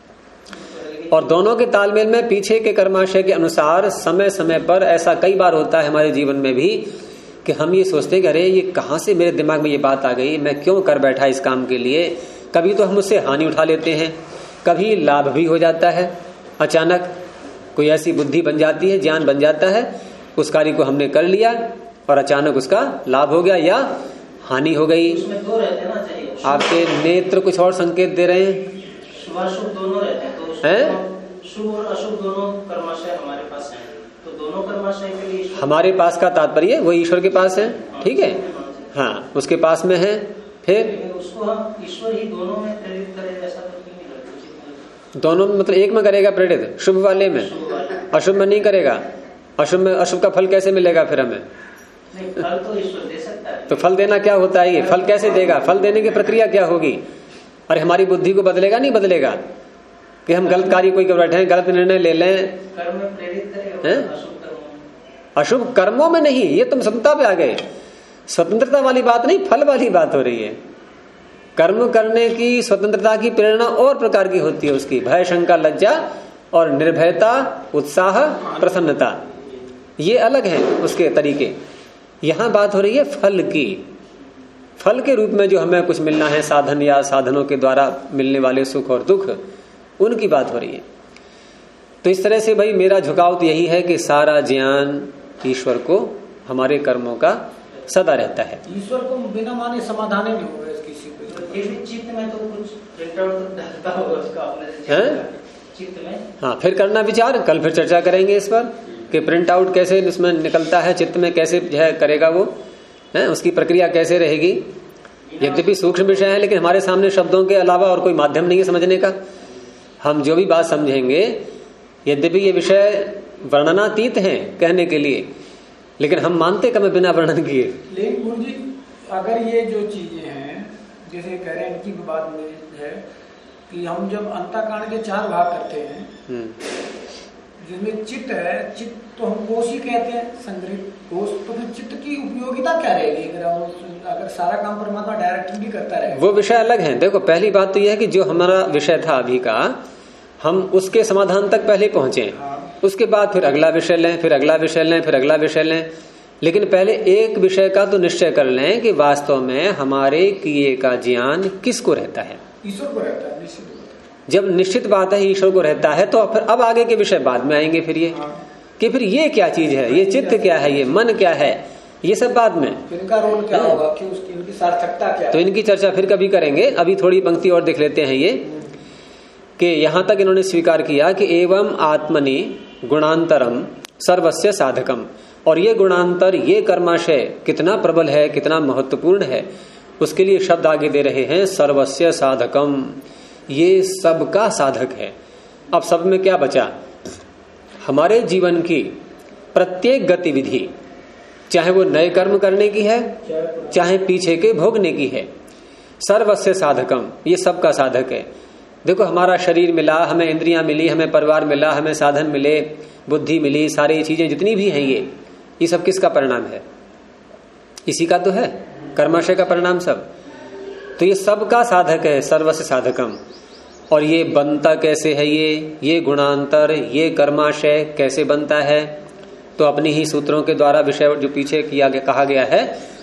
और दोनों के तालमेल में पीछे के कर्माशय के अनुसार समय समय पर ऐसा कई बार होता है हमारे जीवन में भी कि हम ये सोचते हैं कि अरे ये कहां से मेरे दिमाग में ये बात आ गई, मैं क्यों कर बैठा इस काम के लिए। कभी तो हम उससे हानि उठा लेते हैं, कभी लाभ भी हो जाता है, अचानक कोई ऐसी बुद्धि बन जाती है, ज्ञान बन जाता है, उस कार्य को हमने कर लिया और अचानक उसका लाभ हो गया या हानि हो गई। उसमें दो रहते हैं ना, चाहिए आपके नेत्र कुछ और संकेत दे रहे हैं। शुभ अशुभ दोनों रहते हैं, तो शुभ और अशुभ दोनों कर्माशय हमारे पास हैं, तो दोनों कर्माशय के लिए हमारे पास का तात्पर्य वो ईश्वर के पास है, ठीक है, हाँ उसके पास में है। फिर उसको हम ईश्वर ही दोनों में प्रेरित करे, ऐसा तो नहीं लगता। दोनों में मतलब एक में करेगा प्रेरित, शुभ वाले में, अशुभ में नहीं करेगा। अशुभ में अशुभ का फल कैसे मिलेगा फिर हमें? नहीं, फल तो ईश्वर दे सकता है। तो फल देना क्या होता है? ये फल कैसे देगा? फल देने की प्रक्रिया क्या होगी? अरे हमारी बुद्धि को बदलेगा? नहीं बदलेगा कि हम गलत कार्य कोई कर बैठे हैं, गलत निर्णय ले लें, कर्म में प्रेरित करेगा, अशुभ कर्मों में नहीं। ये तुम स्वतंत्रता पे आ गए, स्वतंत्रता वाली बात नहीं, फल वाली बात हो रही है। कर्म करने की स्वतंत्रता की प्रेरणा और प्रकार की होती है उसकी, भय शंका लज्जा और निर्भयता, उत्साह, प्रसन्नता, ये अलग है उसके तरीके। यहां बात हो रही है फल की, फल के रूप में जो हमें कुछ मिलना है, साधन या साधनों के द्वारा मिलने वाले सुख और दुख, उनकी बात हो रही है। तो इस तरह से भाई मेरा झुकाव तो यही है कि सारा ज्ञान ईश्वर को हमारे कर्मों का सदा रहता है। ईश्वर को बिना माने समाधान ही नहीं होगा किसी को। ये भी चित्त में तो कुछ प्रिंट आउट डालता होगा उसका अपने चित्त में। हाँ, फिर करना विचार, कल फिर चर्चा करेंगे इस पर कि प्रिंट आउट कैसे उसमें निकलता है, चित्त में कैसे जो है करेगा वो है, उसकी प्रक्रिया कैसे रहेगी। यद्यपि सूक्ष्म विषय है, लेकिन हमारे सामने शब्दों के अलावा और कोई माध्यम नहीं है समझने का। हम जो भी बात समझेंगे, यद्यपि ये विषय वर्णनातीत हैं कहने के लिए, लेकिन हम मानते कम बिना वर्णन किए। लेकिन गुरु जी, अगर ये जो चीजें हैं जैसे कह रहे हैं, इनकी बात है कि हम जब अंतःकरण के 4 भाग करते हैं, जिसमें चित्त है, चित्त तो हम कोश ही कहते हैं, संग्रहित कोश, तो फिर चित्त की उपयोगिता क्या रहेगी? अगर सारा काम परमात्मा डायरेक्टली करता रहे, वो विषय अलग है। देखो पहली बात तो यह है कि जो हमारा विषय था अभी का, हम उसके समाधान तक पहले पहुंचे। हाँ। उसके बाद फिर अगला विषय लें, फिर अगला विषय लें, फिर अगला विषय लें, लेकिन पहले एक विषय का तो निश्चय कर लें कि वास्तव में हमारे किए का ज्ञान किसको रहता है? ईश्वर को रहता है, निश्चित। जब निश्चित बात है ईश्वर को रहता है, तो फिर अब आगे के विषय बाद में आएंगे। फिर ये कि फिर ये क्या चीज है, ये चित्त क्या है, ये मन क्या है, ये सब बाद में। इनका रोल क्या होगा, कि उसकी इनकी सार्थकता क्या है, तो इनकी चर्चा फिर कभी करेंगे। अभी थोड़ी पंक्ति और देख लेते हैं ये कि यहां तक इन्होंने स्वीकार किया कि एवं आत्मनि गुणांतरम सर्वस्य साधकम, और ये गुणांतर, ये कर्माशय कितना प्रबल है, कितना महत्वपूर्ण है, उसके लिए शब्द आगे दे रहे हैं सर्वस्य साधकम, ये सबका साधक है। अब सब में क्या बचा? हमारे जीवन की प्रत्येक गतिविधि, चाहे वो नए कर्म करने की है, चाहे पीछे के भोगने की है, सर्वस्य साधकम, ये सबका साधक है। देखो हमारा शरीर मिला, हमें इंद्रियां मिली, हमें परिवार मिला, हमें साधन मिले, बुद्धि मिली, सारी चीजें जितनी भी हैं, ये सब किसका परिणाम है? इसी का तो है, कर्माशय का परिणाम सब। तो ये सबका साधक है, सर्वस्य साधकम। और ये बनता कैसे है? ये गुणांतर, ये कर्माशय कैसे बनता है? तो अपनी ही सूत्रों के द्वारा विषय जो पीछे कहा गया है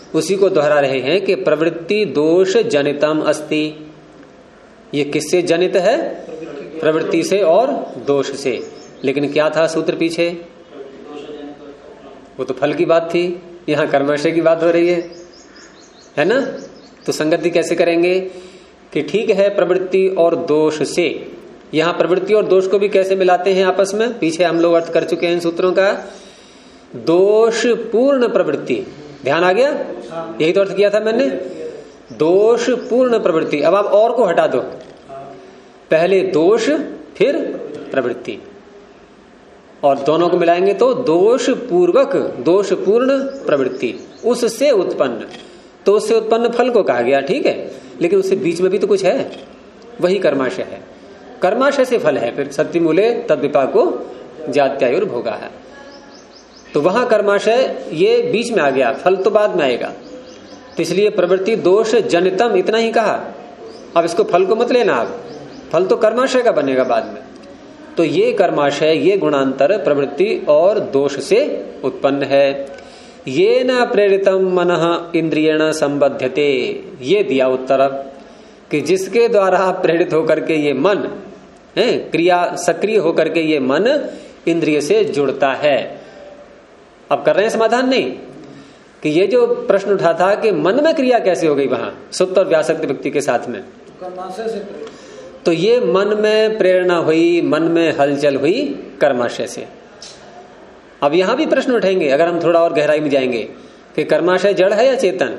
उसी को दोहरा रहे हैं कि प्रवृत्ति दोष जनितम अस्ति। ये किससे जनित है? प्रवृत्ति से और दोष से। लेकिन क्या था सूत्र पीछे? वो तो फल की बात थी, यहाँ कर्माशय की बात हो रही है ना? तो संगति कैसे करेंगे कि ठीक है प्रवृत्ति और दोष से। यहाँ प्रवृत्ति और दोष को भी कैसे मिलाते हैं आपस में? पीछे हम लोग अर्थ कर चुके हैं इन सूत्रों का। दोष पूर्ण प्रवृत्ति, ध्यान आ गया? यही तो अर्थ किया था मैंने, दोष पूर्ण प्रवृत्ति। अब आप और को हटा दो, पहले दोष फिर प्रवृत्ति, और दोनों को मिलाएंगे तो दोष पूर्वक दोष पूर्ण प्रवृत्ति, उससे उत्पन्न। तो उससे उत्पन्न फल को कहा गया, ठीक है, लेकिन उससे बीच में भी तो कुछ है, वही कर्माशय है। कर्माशय से फल है, फिर सत्यमूले तद्विपाको जात्यायुर्भोगा है। तो वहां कर्माशय ये बीच में आ गया, फल तो बाद में आएगा। तो इसलिए प्रवृत्ति दोष जनितम इतना ही कहा। अब इसको फल को मत लेना आप, फल तो कर्माशय का बनेगा बाद में। तो ये कर्माशय, ये गुणांतर प्रवृत्ति और दोष से उत्पन्न है। ये न प्रेरितम मनः इंद्रियेण संबध्यते, ये दिया उत्तर कि जिसके द्वारा प्रेरित होकर के ये मन है, क्रिया सक्रिय होकर के ये मन इंद्रिय से जुड़ता है। अब कर रहे हैं समाधान नहीं कि ये जो प्रश्न उठा था कि मन में क्रिया कैसे हो गई वहां सुप्त और व्यासक्त व्यक्ति के साथ में, तो ये मन में प्रेरणा हुई, मन में हलचल हुई कर्माशय से। अब यहां भी प्रश्न उठेंगे अगर हम थोड़ा और गहराई में जाएंगे कि कर्माशय जड़ है या चेतन?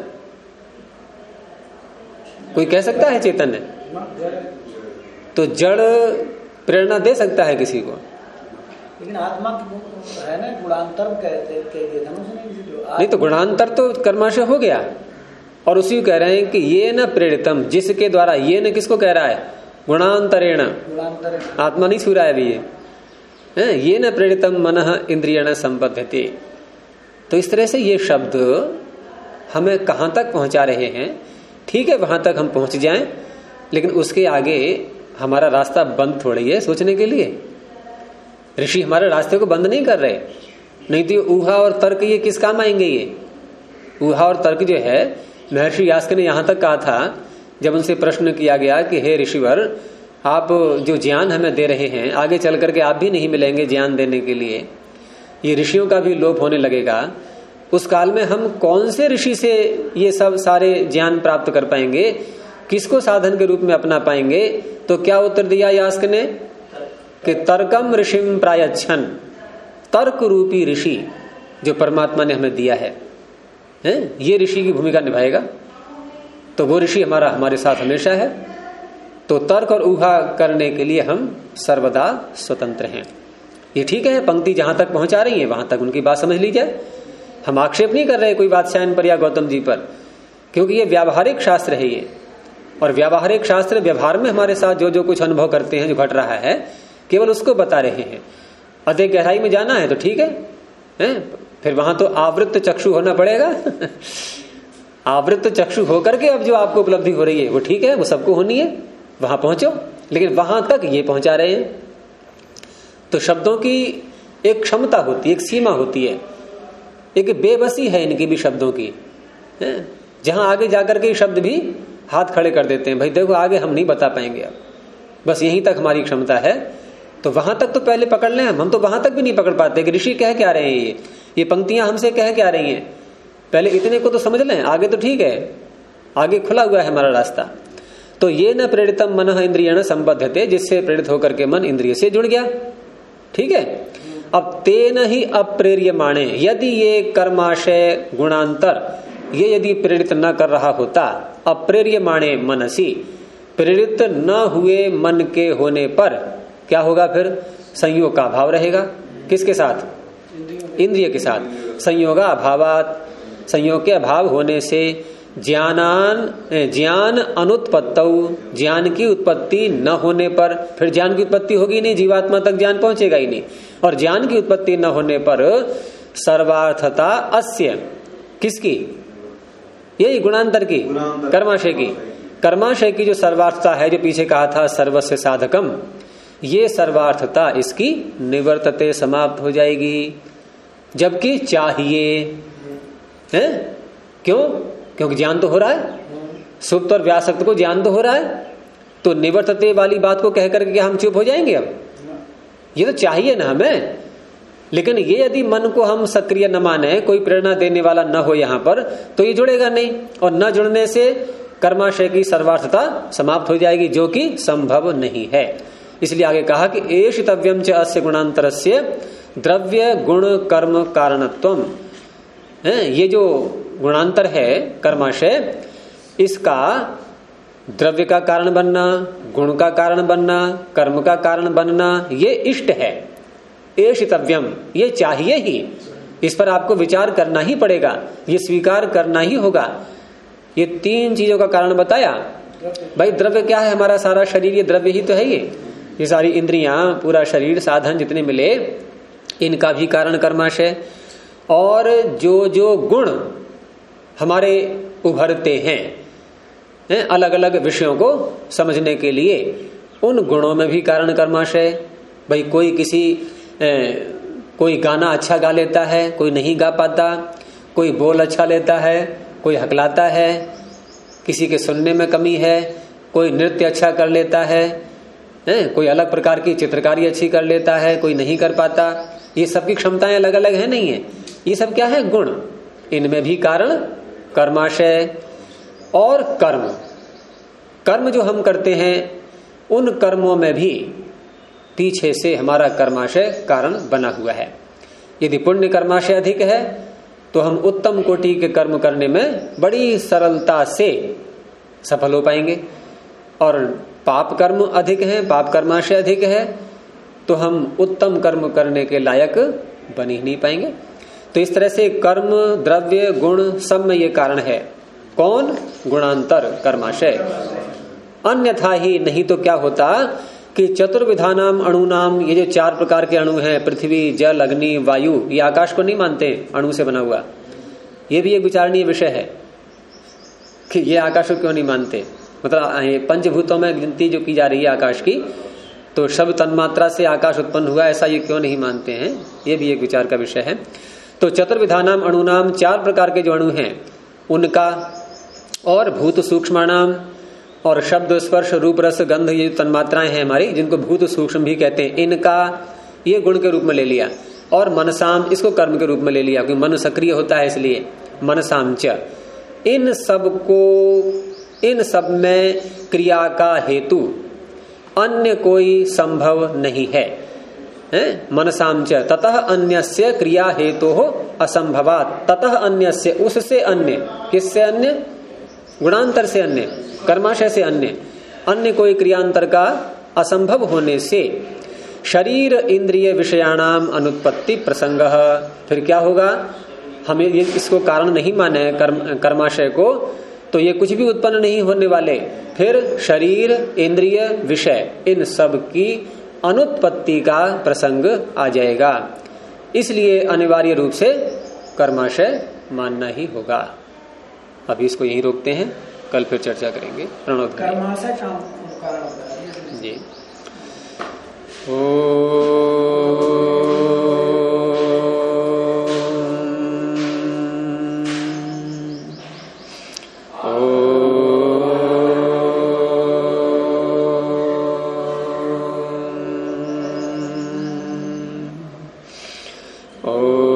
कोई कह सकता है चेतन है? तो जड़ प्रेरणा दे सकता है किसी को, लेकिन आत्मा है ना, गुणांतर कहते नहीं। तो गुणांतर तो कर्माशय हो गया, और उसी को कह रहे हैं कि ये न प्रेरितम, जिसके द्वारा, ये न किसको कह रहा है? गुणांतरेण, आत्मा नहीं छू रहा है अभी ये न प्रेरितम मनः इंद्रियण संबध्यते। तो इस तरह से ये शब्द हमें कहां तक पहुंचा रहे हैं? ठीक है, वहां तक हम पहुंच जाएं, लेकिन उसके आगे हमारा रास्ता बंद थोड़ी है सोचने के लिए। ऋषि हमारे रास्ते को बंद नहीं कर रहे, नहीं तो ऊहा और तर्क ये किस काम आएंगे? ये ऊहा और तर्क जो है, महर्षि यास्क ने यहां तक कहा था जब उनसे प्रश्न किया गया कि हे ऋषिवर, आप जो ज्ञान हमें दे रहे हैं आगे चल करके आप भी नहीं मिलेंगे ज्ञान देने के लिए, ये ऋषियों का भी लोप होने लगेगा। उस काल में हम कौन से ऋषि से ये सब सारे ज्ञान प्राप्त कर पाएंगे? किसको साधन के रूप में अपना पाएंगे? तो क्या उत्तर दिया यास्क ने कि तर्कम ऋषिम प्रायच्छन, तर्क रूपी ऋषि जो परमात्मा ने हमें दिया है, ये ऋषि की भूमिका निभाएगा। तो वो ऋषि हमारे साथ हमेशा है। तो तर्क और ऊहा करने के लिए हम सर्वदा स्वतंत्र हैं। ये ठीक है, पंक्ति जहां तक पहुंचा रही है वहां तक उनकी बात समझ ली जाए। हम आक्षेप नहीं कर रहे कोई वात्स्यायन पर या गौतम जी पर, क्योंकि ये व्यावहारिक शास्त्र है ये, और व्यावहारिक शास्त्र व्यवहार में हमारे साथ जो जो कुछ अनुभव करते हैं, जो घट रहा है, केवल उसको बता रहे हैं। अधिक गहराई में जाना है तो ठीक है, फिर वहां तो आवृत्त चक्षु होना पड़ेगा आवृत्त चक्षु होकर के अब जो आपको उपलब्धि हो रही है वो ठीक है, वो सबको होनी है, वहां पहुंचो। लेकिन वहां तक ये पहुंचा रहे हैं। तो शब्दों की एक क्षमता होती है, एक सीमा होती है, एक बेबसी है इनकी भी शब्दों की, जहां आगे जाकर के शब्द भी हाथ खड़े कर देते हैं, भाई देखो आगे हम नहीं बता पाएंगे, अब बस यहीं तक हमारी क्षमता है। तो वहां तक तो पहले पकड़ लें, हम तो वहां तक भी नहीं पकड़ पाते कि ऋषि कह क्या रहे हैं, ये पंक्तियां हमसे कह क्या रही हैं। पहले इतने को तो समझ लें, आगे तो ठीक है, आगे खुला हुआ है हमारा रास्ता। तो ये न प्रेरितम मनः इंद्रियण संबद्धते, जिससे प्रेरित होकर के मन इंद्रिय से जुड़ गया, ठीक है। अब तेन ही अप्रेर्यमाणे, यदि ये कर्माशय गुणांतर ये यदि प्रेरित न कर रहा होता, अप्रेर्यमाणे मनसी, प्रेरित न हुए मन के होने पर क्या होगा? फिर संयोग का अभाव रहेगा। किसके साथ? इंद्रिय के साथ। संयोगा अभावात, संयोग के अभाव होने से ज्ञान अनुत्पत्तौ, ज्ञान की उत्पत्ति न होने पर, फिर ज्ञान की उत्पत्ति होगी नहीं, जीवात्मा तक ज्ञान पहुंचेगा ही नहीं। और ज्ञान की उत्पत्ति न होने पर सर्वार्थता अस्य, किसकी? यही गुणांतर की, कर्माशय की। कर्माशय की जो सर्वार्थता है, जो पीछे कहा था सर्वस्य साधकम, ये सर्वार्थता इसकी निवर्तते, समाप्त हो जाएगी। जबकि चाहिए है, क्यों? क्योंकि ज्ञान तो हो रहा है, सुप्त और व्यासक्त को ज्ञान तो हो रहा है, तो निवर्तते वाली बात को कह करके हम चुप हो जाएंगे? अब ये तो चाहिए ना हमें। लेकिन ये यदि मन को हम सक्रिय न माने, कोई प्रेरणा देने वाला न हो यहां पर, तो ये जुड़ेगा नहीं, और न जुड़ने से कर्माशय की सर्वार्थता समाप्त हो जाएगी, जो कि संभव नहीं है। इसलिए आगे कहा कि एषितव्यम च अस्य गुणांतरस्य द्रव्य गुण कर्म कारणत्वम। ये जो गुणांतर है कर्माशय, इसका द्रव्य का कारण बनना, गुण का कारण बनना, कर्म का कारण बनना, ये इष्ट है। एषितव्यम, ये चाहिए ही, इस पर आपको विचार करना ही पड़ेगा, ये स्वीकार करना ही होगा। ये 3 चीजों का कारण बताया। भाई द्रव्य क्या है? हमारा सारा शरीर ये द्रव्य ही तो है। ये सारी इंद्रियां, पूरा शरीर, साधन जितने मिले, इनका भी कारण कर्माशय। और जो जो गुण हमारे उभरते हैं अलग अलग विषयों को समझने के लिए, उन गुणों में भी कारण कर्माशय। भाई कोई गाना अच्छा गा लेता है, कोई नहीं गा पाता, कोई बोल अच्छा लेता है, कोई हकलाता है, किसी के सुनने में कमी है, कोई नृत्य अच्छा कर लेता है, कोई अलग प्रकार की चित्रकारी अच्छी कर लेता है, कोई नहीं कर पाता। ये सबकी क्षमताएं अलग अलग है, नहीं है? ये सब क्या है? गुण। इनमें भी कारण कर्माशय। और कर्म जो हम करते हैं, उन कर्मों में भी पीछे से हमारा कर्माशय कारण बना हुआ है। यदि पुण्य कर्माशय अधिक है तो हम उत्तम कोटि के कर्म करने में बड़ी सरलता से सफल हो पाएंगे, और पाप कर्म अधिक है, पाप कर्माशय अधिक है, तो हम उत्तम कर्म करने के लायक बन ही नहीं पाएंगे। तो इस तरह से कर्म, द्रव्य, गुण सब में ये कारण है। कौन? गुणांतर कर्माशय। अन्यथा ही नहीं तो क्या होता कि चतुर्विधानाम अणुनाम, ये जो 4 प्रकार के अणु हैं, पृथ्वी, जल, अग्नि, वायु, ये आकाश को नहीं मानते अणु से बना हुआ। ये भी एक विचारणीय विषय है कि ये आकाश को क्यों नहीं मानते। मतलब पंचभूतों में गिनती जो की जा रही है आकाश की, तो सब तन्मात्रा से आकाश उत्पन्न हुआ, ऐसा ये क्यों नहीं मानते हैं? ये भी एक विचार का विषय है। तो चतुर्विधानाम अणुनाम, 4 प्रकार के जो अणु हैं उनका, और भूत सूक्ष्माणाम, और शब्द, स्पर्श, रूप, रस, गंध, ये तन्मात्राएं हैं हमारी, जिनको भूत सूक्ष्म भी कहते हैं, इनका ये गुण के रूप में ले लिया। और मनसाम, इसको कर्म के रूप में ले लिया, क्योंकि मन सक्रिय होता है इसलिए मनसाम च। इन सब में क्रिया का हेतु अन्य कोई संभव नहीं है। मनसाम च ततः अन्यस्य क्रिया हेतु हो असंभवात। ततः अन्यस्य, उससे अन्य, किससे अन्य? गुणांतर से अन्य, कर्माशय से अन्य कोई क्रियांतर का असंभव होने से शरीर इंद्रिय विषयाणाम अनुत्पत्ति प्रसंग। फिर क्या होगा? हमें ये इसको कारण नहीं माने कर्माशय को, तो ये कुछ भी उत्पन्न नहीं होने वाले। फिर शरीर, इंद्रिय, विषय, इन सब की अनुत्पत्ति का प्रसंग आ जाएगा। इसलिए अनिवार्य रूप से कर्माशय मानना ही होगा। अभी इसको यहीं रोकते हैं, कल फिर चर्चा करेंगे। प्रणव जी। ओ